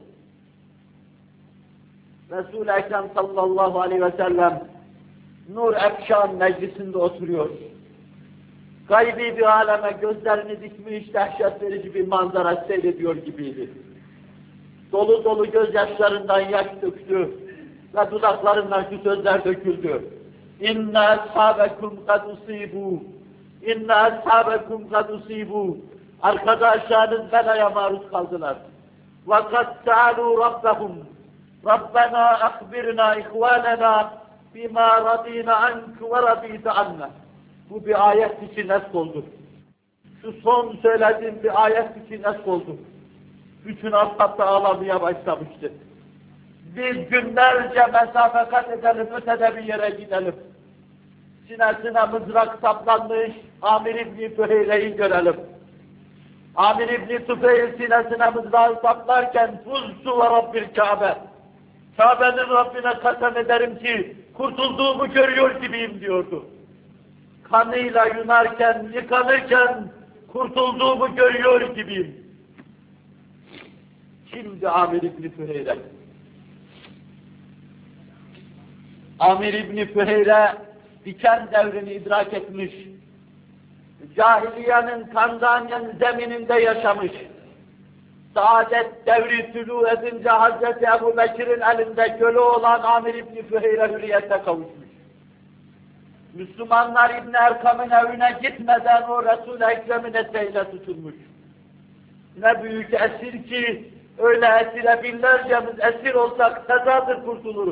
Resul-i Ekrem sallallahu aleyhi ve sellem Nur Efşan meclisinde oturuyor. Gaybi bir aleme gözlerini dikmiş, dehşet verici bir manzara seyrediyor gibiydi. Dolu dolu gözyaşlarından yaş döktü ve dudaklarından şu sözler döküldü. İnne ashabekum kad usibu, inne ashabekum kad usibu. Arkadaşlarınız belaya maruz kaldılar. Ve kad sa'alu rabbahum, Rabbena akbirna ihvanena bima radina ank ve radita anna. Bu bir ayet için nesk oldu. Şu son söylediğim bir ayet için nesk oldu. Bütün ashab da ağlamaya başlamıştı. Biz günlerce mesafe kat edelim, ötede bir yere gidelim. Sinesine mızrak saplanmış Amir İbni Tufeil'i görelim. Amir İbni Tufeil sinesine mızrağı saplarken Fuztu ve Rabbil Kabe. Kabe'nin Rabbine kasem ederim ki kurtulduğumu görüyor gibiyim diyordu. Kanıyla yunarken, yıkanırken kurtulduğumu görüyor gibiyim. Şimdi Amir İbni Füheyre. Amir İbni Füheyre diken devrini idrak etmiş. Cahiliyenin kandanyen zemininde yaşamış. Saadet devri tülû edince Hazreti Ebu Bekir'in elinde köle olan Amir İbni Füheyre hürriyete kavuşmuş. Müslümanlar İbn Erkam'ın evine gitmeden o Resul-i Ekrem'in eteğiyle tutulmuş. Ne büyük esir ki, öyle esire binlercemiz esir olsak sezadır kurtuluruz.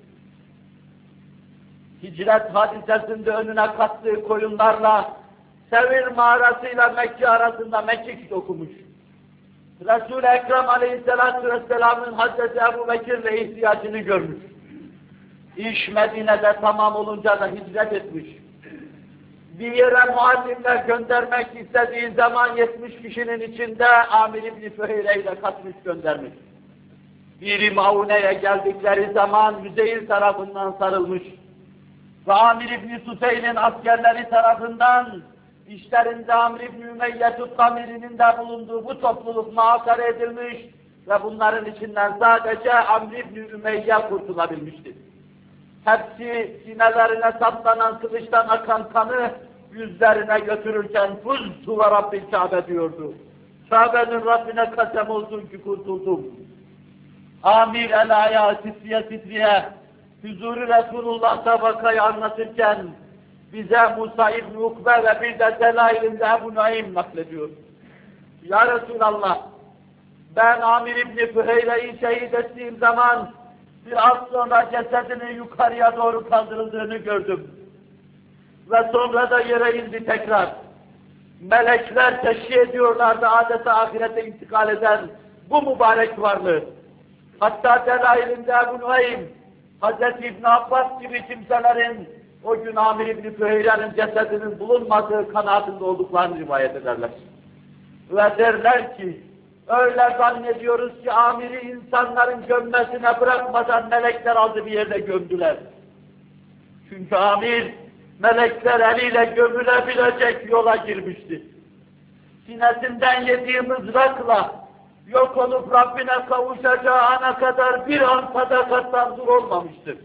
Hicret hadisesinde önüne kattığı koyunlarla, Sevir mağarasıyla Mekke arasında mekik okumuş. Resul-i Ekrem aleyhissalatu vesselamın Hazreti Ebu Bekir'le ihtiyacını görmüş. İş Medine'de tamam olunca da hicret etmiş. Bir yere muallimler göndermek istediği zaman yetmiş kişinin içinde Amir İbni Füheyre ile katmış göndermiş. Biri Maune'ye geldikleri zaman Müzeyir tarafından sarılmış. Ve Amir İbni Tufeil'in askerleri tarafından işlerinde Amr İbni Ümeyye Tuttamiri'nin de bulunduğu bu topluluk muhasara edilmiş ve bunların içinden sadece Amr İbni Ümeyye kurtulabilmiştir. Hepsi sinelerine saplanan kılıçtan akan kanı yüzlerine götürürken Fuztu ve Rabbil Kabe diyordu. Kabe'nin Rabbine kasem olsun ki kurtuldum. Amir el ayağı titriye titriye huzuru Resulullah'ta vakayı anlatırken bize Musa İbn-i Ukbe ve bir de Delail'inde Ebu Nuaym naklediyor. Ya Resulallah, ben Amir İbn-i Füheyre'yi şehit ettiğim zaman bir az sonra cesedinin yukarıya doğru kaldırıldığını gördüm. Ve sonra da yere indi tekrar. Melekler teşhi ediyorlardı adeta ahirete intikal eden bu mübarek varlığı. Hatta Delail'inde Ebu Nuaym, Hazreti İbn Abbas gibi kimselerin o gün Amir İbn-i Füheyre'nin cesedinin bulunmadığı kanaatinde olduklarını rivayet ederler. Ve derler ki, öyle zannediyoruz ki Amir'i insanların gömmesine bırakmadan melekler aldı bir yerde gömdüler. Çünkü Amir, melekler eliyle gömülebilecek yola girmişti. Sinesinden yediği mızrakla yok olup Rabbine kavuşacağı ana kadar bir an sadakattan dur olmamıştır.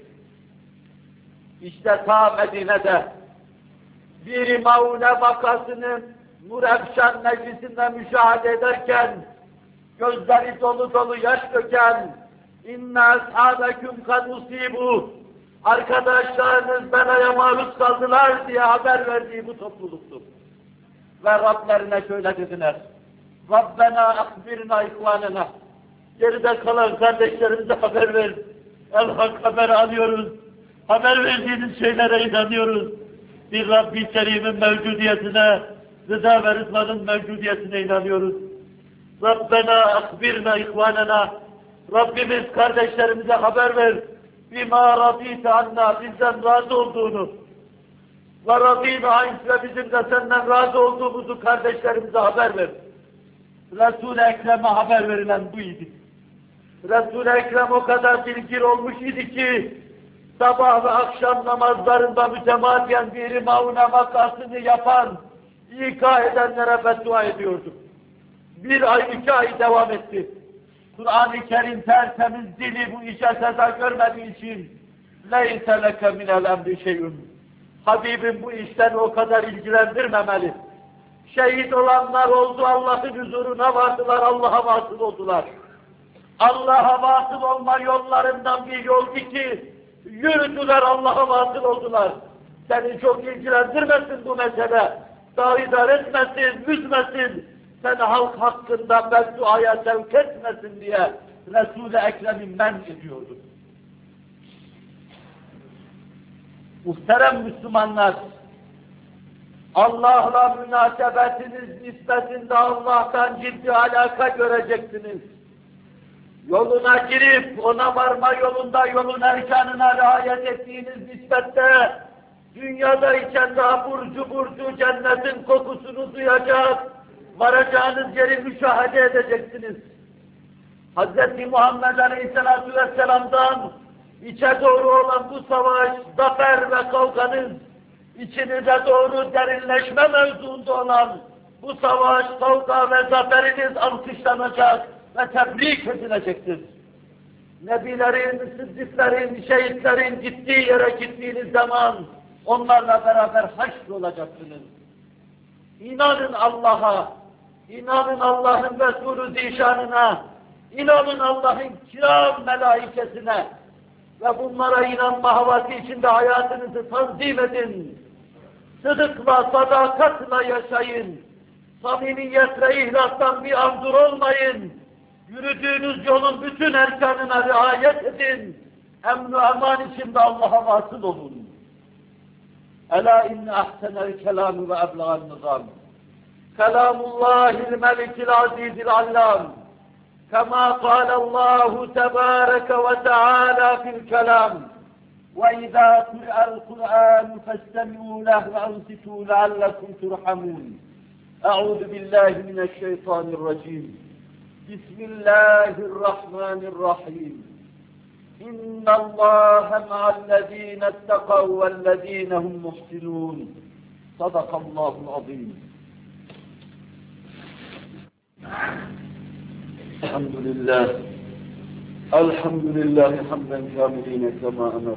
İşte ta Medine'de bir Maune vakasını Nur-Efşan meclisinde müşahede ederken gözleri dolu dolu yaş döken inna ashabeküm kad usibu arkadaşlarınız belaya maruz kaldılar diye haber verdiği bu topluluktu. Ve Rablerine şöyle dediler. Rabbena akbirna ihvanena. Geride kalan kardeşlerimize haber ver. El-Hak haber alıyoruz. Haber verdiğiniz şeylere inanıyoruz. Bir Rabbi Kerim'in mevcudiyetine, rıza ve rızvanın mevcudiyetine inanıyoruz. Rabbena akbirna ihvanena. Rabbimiz kardeşlerimize haber ver. Bima radîte anna, bizden razı olduğunu. Ve radîne aynı ve bizim de senden razı olduğumuzu kardeşlerimize haber ver. Resul-i Ekrem'e haber verilen bu idi. Resul-i Ekrem o kadar bilgir olmuş idi ki, sabah ve akşam namazlarında mütemadiyen bir maune vakasını yapan, İka edenlere beddua ediyordu. Bir ay, iki ay devam etti. Kur'an-ı Kerim tertemiz dili bu işe seza görmediği için لَيْسَ لَكَ مِنَ الْاَمْرِ شَيْءٌ Habibim bu işten o kadar ilgilendirmemeli. Şehit olanlar oldu, Allah'ın huzuruna vardılar, Allah'a vasıl oldular. Allah'a vasıl olma yollarından bir yoldu ki, yürüdüler, Allah'a vasıl oldular. Seni çok ilgilendirmesin bu mesele, daidar etmesin, üzmesin, seni halk hakkında bedduaya sevk etmesin diye Resul-i Ekrem'i men ediyordu. Muhterem Müslümanlar, Allah'la münasebetiniz nispetinde Allah'tan ciddi alaka göreceksiniz. Yoluna girip ona varma yolunda yolun erkanına riayet ettiğiniz nispette dünyadayken daha burcu burcu cennetin kokusunu duyacak, varacağınız yeri müşahede edeceksiniz. Hz. Muhammed Aleyhisselatü Vesselam'dan içe doğru olan bu savaş, zafer ve kavganın içinize doğru derinleşme mevzuunda olan bu savaş, kavga ve zaferiniz alkışlanacak ve tebrik edilecektir. Nebilerin, sıddıkların, şehitlerin gittiği yere gittiğiniz zaman onlarla beraber haşr olacaksınız. İnanın Allah'a, inanın Allah'ın Resulü zişanına, inanın Allah'ın kiram melaikesine ve bunlara inanma havası içinde hayatınızı tanzim edin. Sıdıkla, sadakatla yaşayın. Samimiyetle, ihlastan bir an dur olmayın. Yürüdüğünüz yolun bütün erkanına riayet edin. Emn-i eman içinde Allah'a vasıl olun. Ela inne ahsenel kelamü ve ebla'n nizam. Kelamullahil melikil azizil allam. Kema kâlallahu tebâreke ve teâlâ fil kelam. وَإِذَا قُرِئَ الْقُرْآنُ فَاسْتَمِعُوا لَهُ وَأَنصِتُوا لَعَلَّكُمْ تُرْحَمُونَ أعوذ بالله من الشيطان الرجيم بسم الله الرحمن الرحيم إن الله مع الذين اتقوا والذين هم محسنون صدق الله العظيم الحمد لله الحمد لله حمدا كاملين كما أمر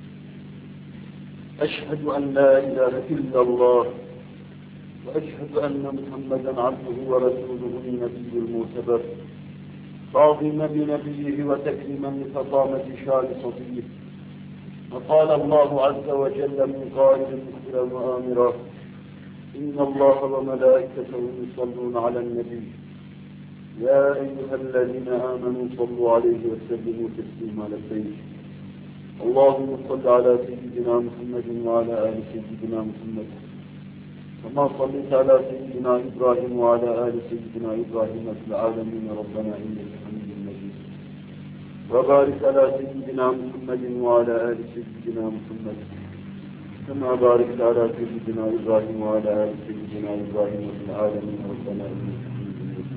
أشهد أن لا إله إلا الله وأشهد أن محمدا عبده ورسوله النبي المعتبر صادما بنبيه وتكريما لفطامة شان صفيه وقال الله عز وجل من قائل مسرا وآمرا إن الله وملائكته يصلون على النبي يا أيها الذين آمنوا صلوا عليه وسلموا تسليما لبيك اللهم صل على سيدنا محمد وعلى آل سيدنا محمد كما صليت على سيدنا إبراهيم وعلى آل سيدنا إبراهيم في العالمين ربنا إنك حميد مجيد وبارك على سيدنا محمد وعلى آل سيدنا محمد كما باركت على سيدنا إبراهيم وعلى آل سيدنا إبراهيم في العالمين ربنا إنك حميد مجيد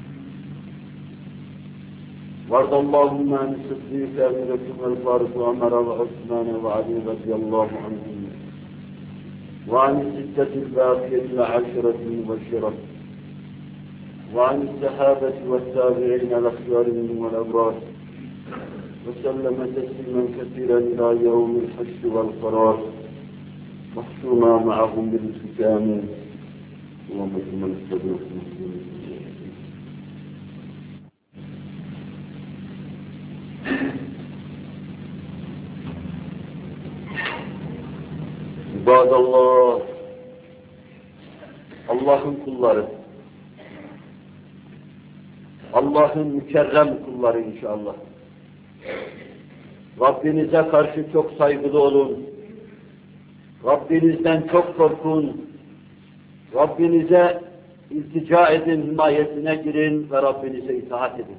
وارض اللهم عن الصديق أبي بكر الفاروق وعمر وعثمان وعلي رضي الله عنهم وعن الستة الباقية العشرة المبشرة وعن الصحابة والتابعين الأخيار منهم والأبرار وسلم تسليما كثيرا إلى يوم الحشر والقرار واحشرنا معهم برزقك آمين اللهم اجعلنا نستغفرك المسلمين İbadallah, Allah'ın kulları, Allah'ın mükerrem kulları inşallah. Rabbinize karşı çok saygılı olun, Rabbinizden çok korkun, Rabbinize iltica edin, himayesine girin ve Rabbinize itaat edin.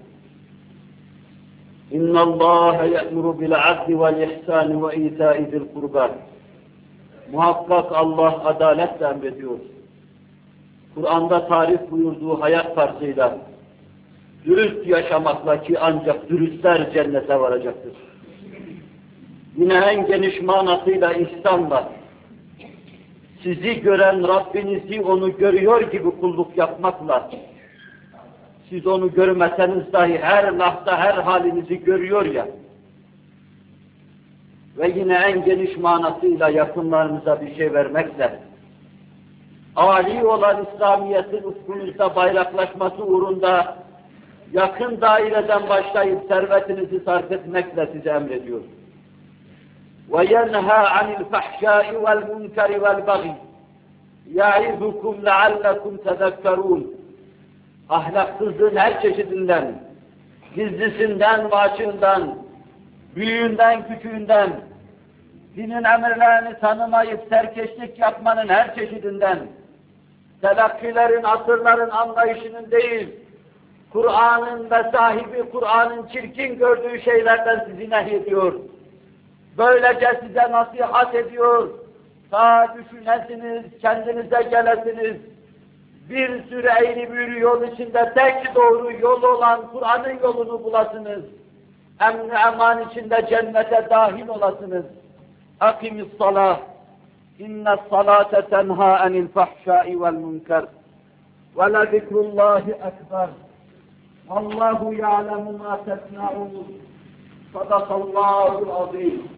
İnna Allah ya'muru bil adli vel ihsan ve ita'i zil kurba. Muhakkak Allah adaletle emrediyor. Kur'an'da tarif buyurduğu hayat tarzıyla, dürüst yaşamakla ki ancak dürüstler cennete varacaktır. Yine en geniş manasıyla ihsanla, sizi gören Rabbinizi onu görüyor gibi kulluk yapmakla, siz onu görmeseniz dahi her lahza her halinizi görüyor ya, ve yine en geniş manasıyla yakınlarınıza bir şey vermekle, âli olan İslamiyet'in ufkunuzda bayraklaşması uğrunda yakın daireden başlayıp servetinizi sarf etmekle size emrediyor. وَيَنْهَا عَنِ الْفَحْشَاءِ وَالْمُنْكَرِ وَالْبَغِيِ يَعِظُكُمْ لَعَلَّكُمْ تَذَكَّرُونَ. Ahlaksızlığın her çeşidinden, gizlisinden ve açığından, büyüğünden, küçüğünden, dinin emirlerini tanımayıp serkeşlik yapmanın her çeşidinden, telakkilerin, asırların anlayışının değil, Kur'an'ın ve sahibi Kur'an'ın çirkin gördüğü şeylerden sizi nehyediyor. Böylece size nasihat ediyor. Ta düşünesiniz, kendinize gelesiniz. Bir sürü eğri büğrü yol içinde tek doğru yol olan Kur'an'ın yolunu bulasınız. Emn-i eman içinde cennete dahil olasınız. Akimis salah. İnne salate tenha anil fahşai vel münker. Ve le zikrullahi ekber. Allahu ya'lemu ma tesna'un. Sadakallahu azim.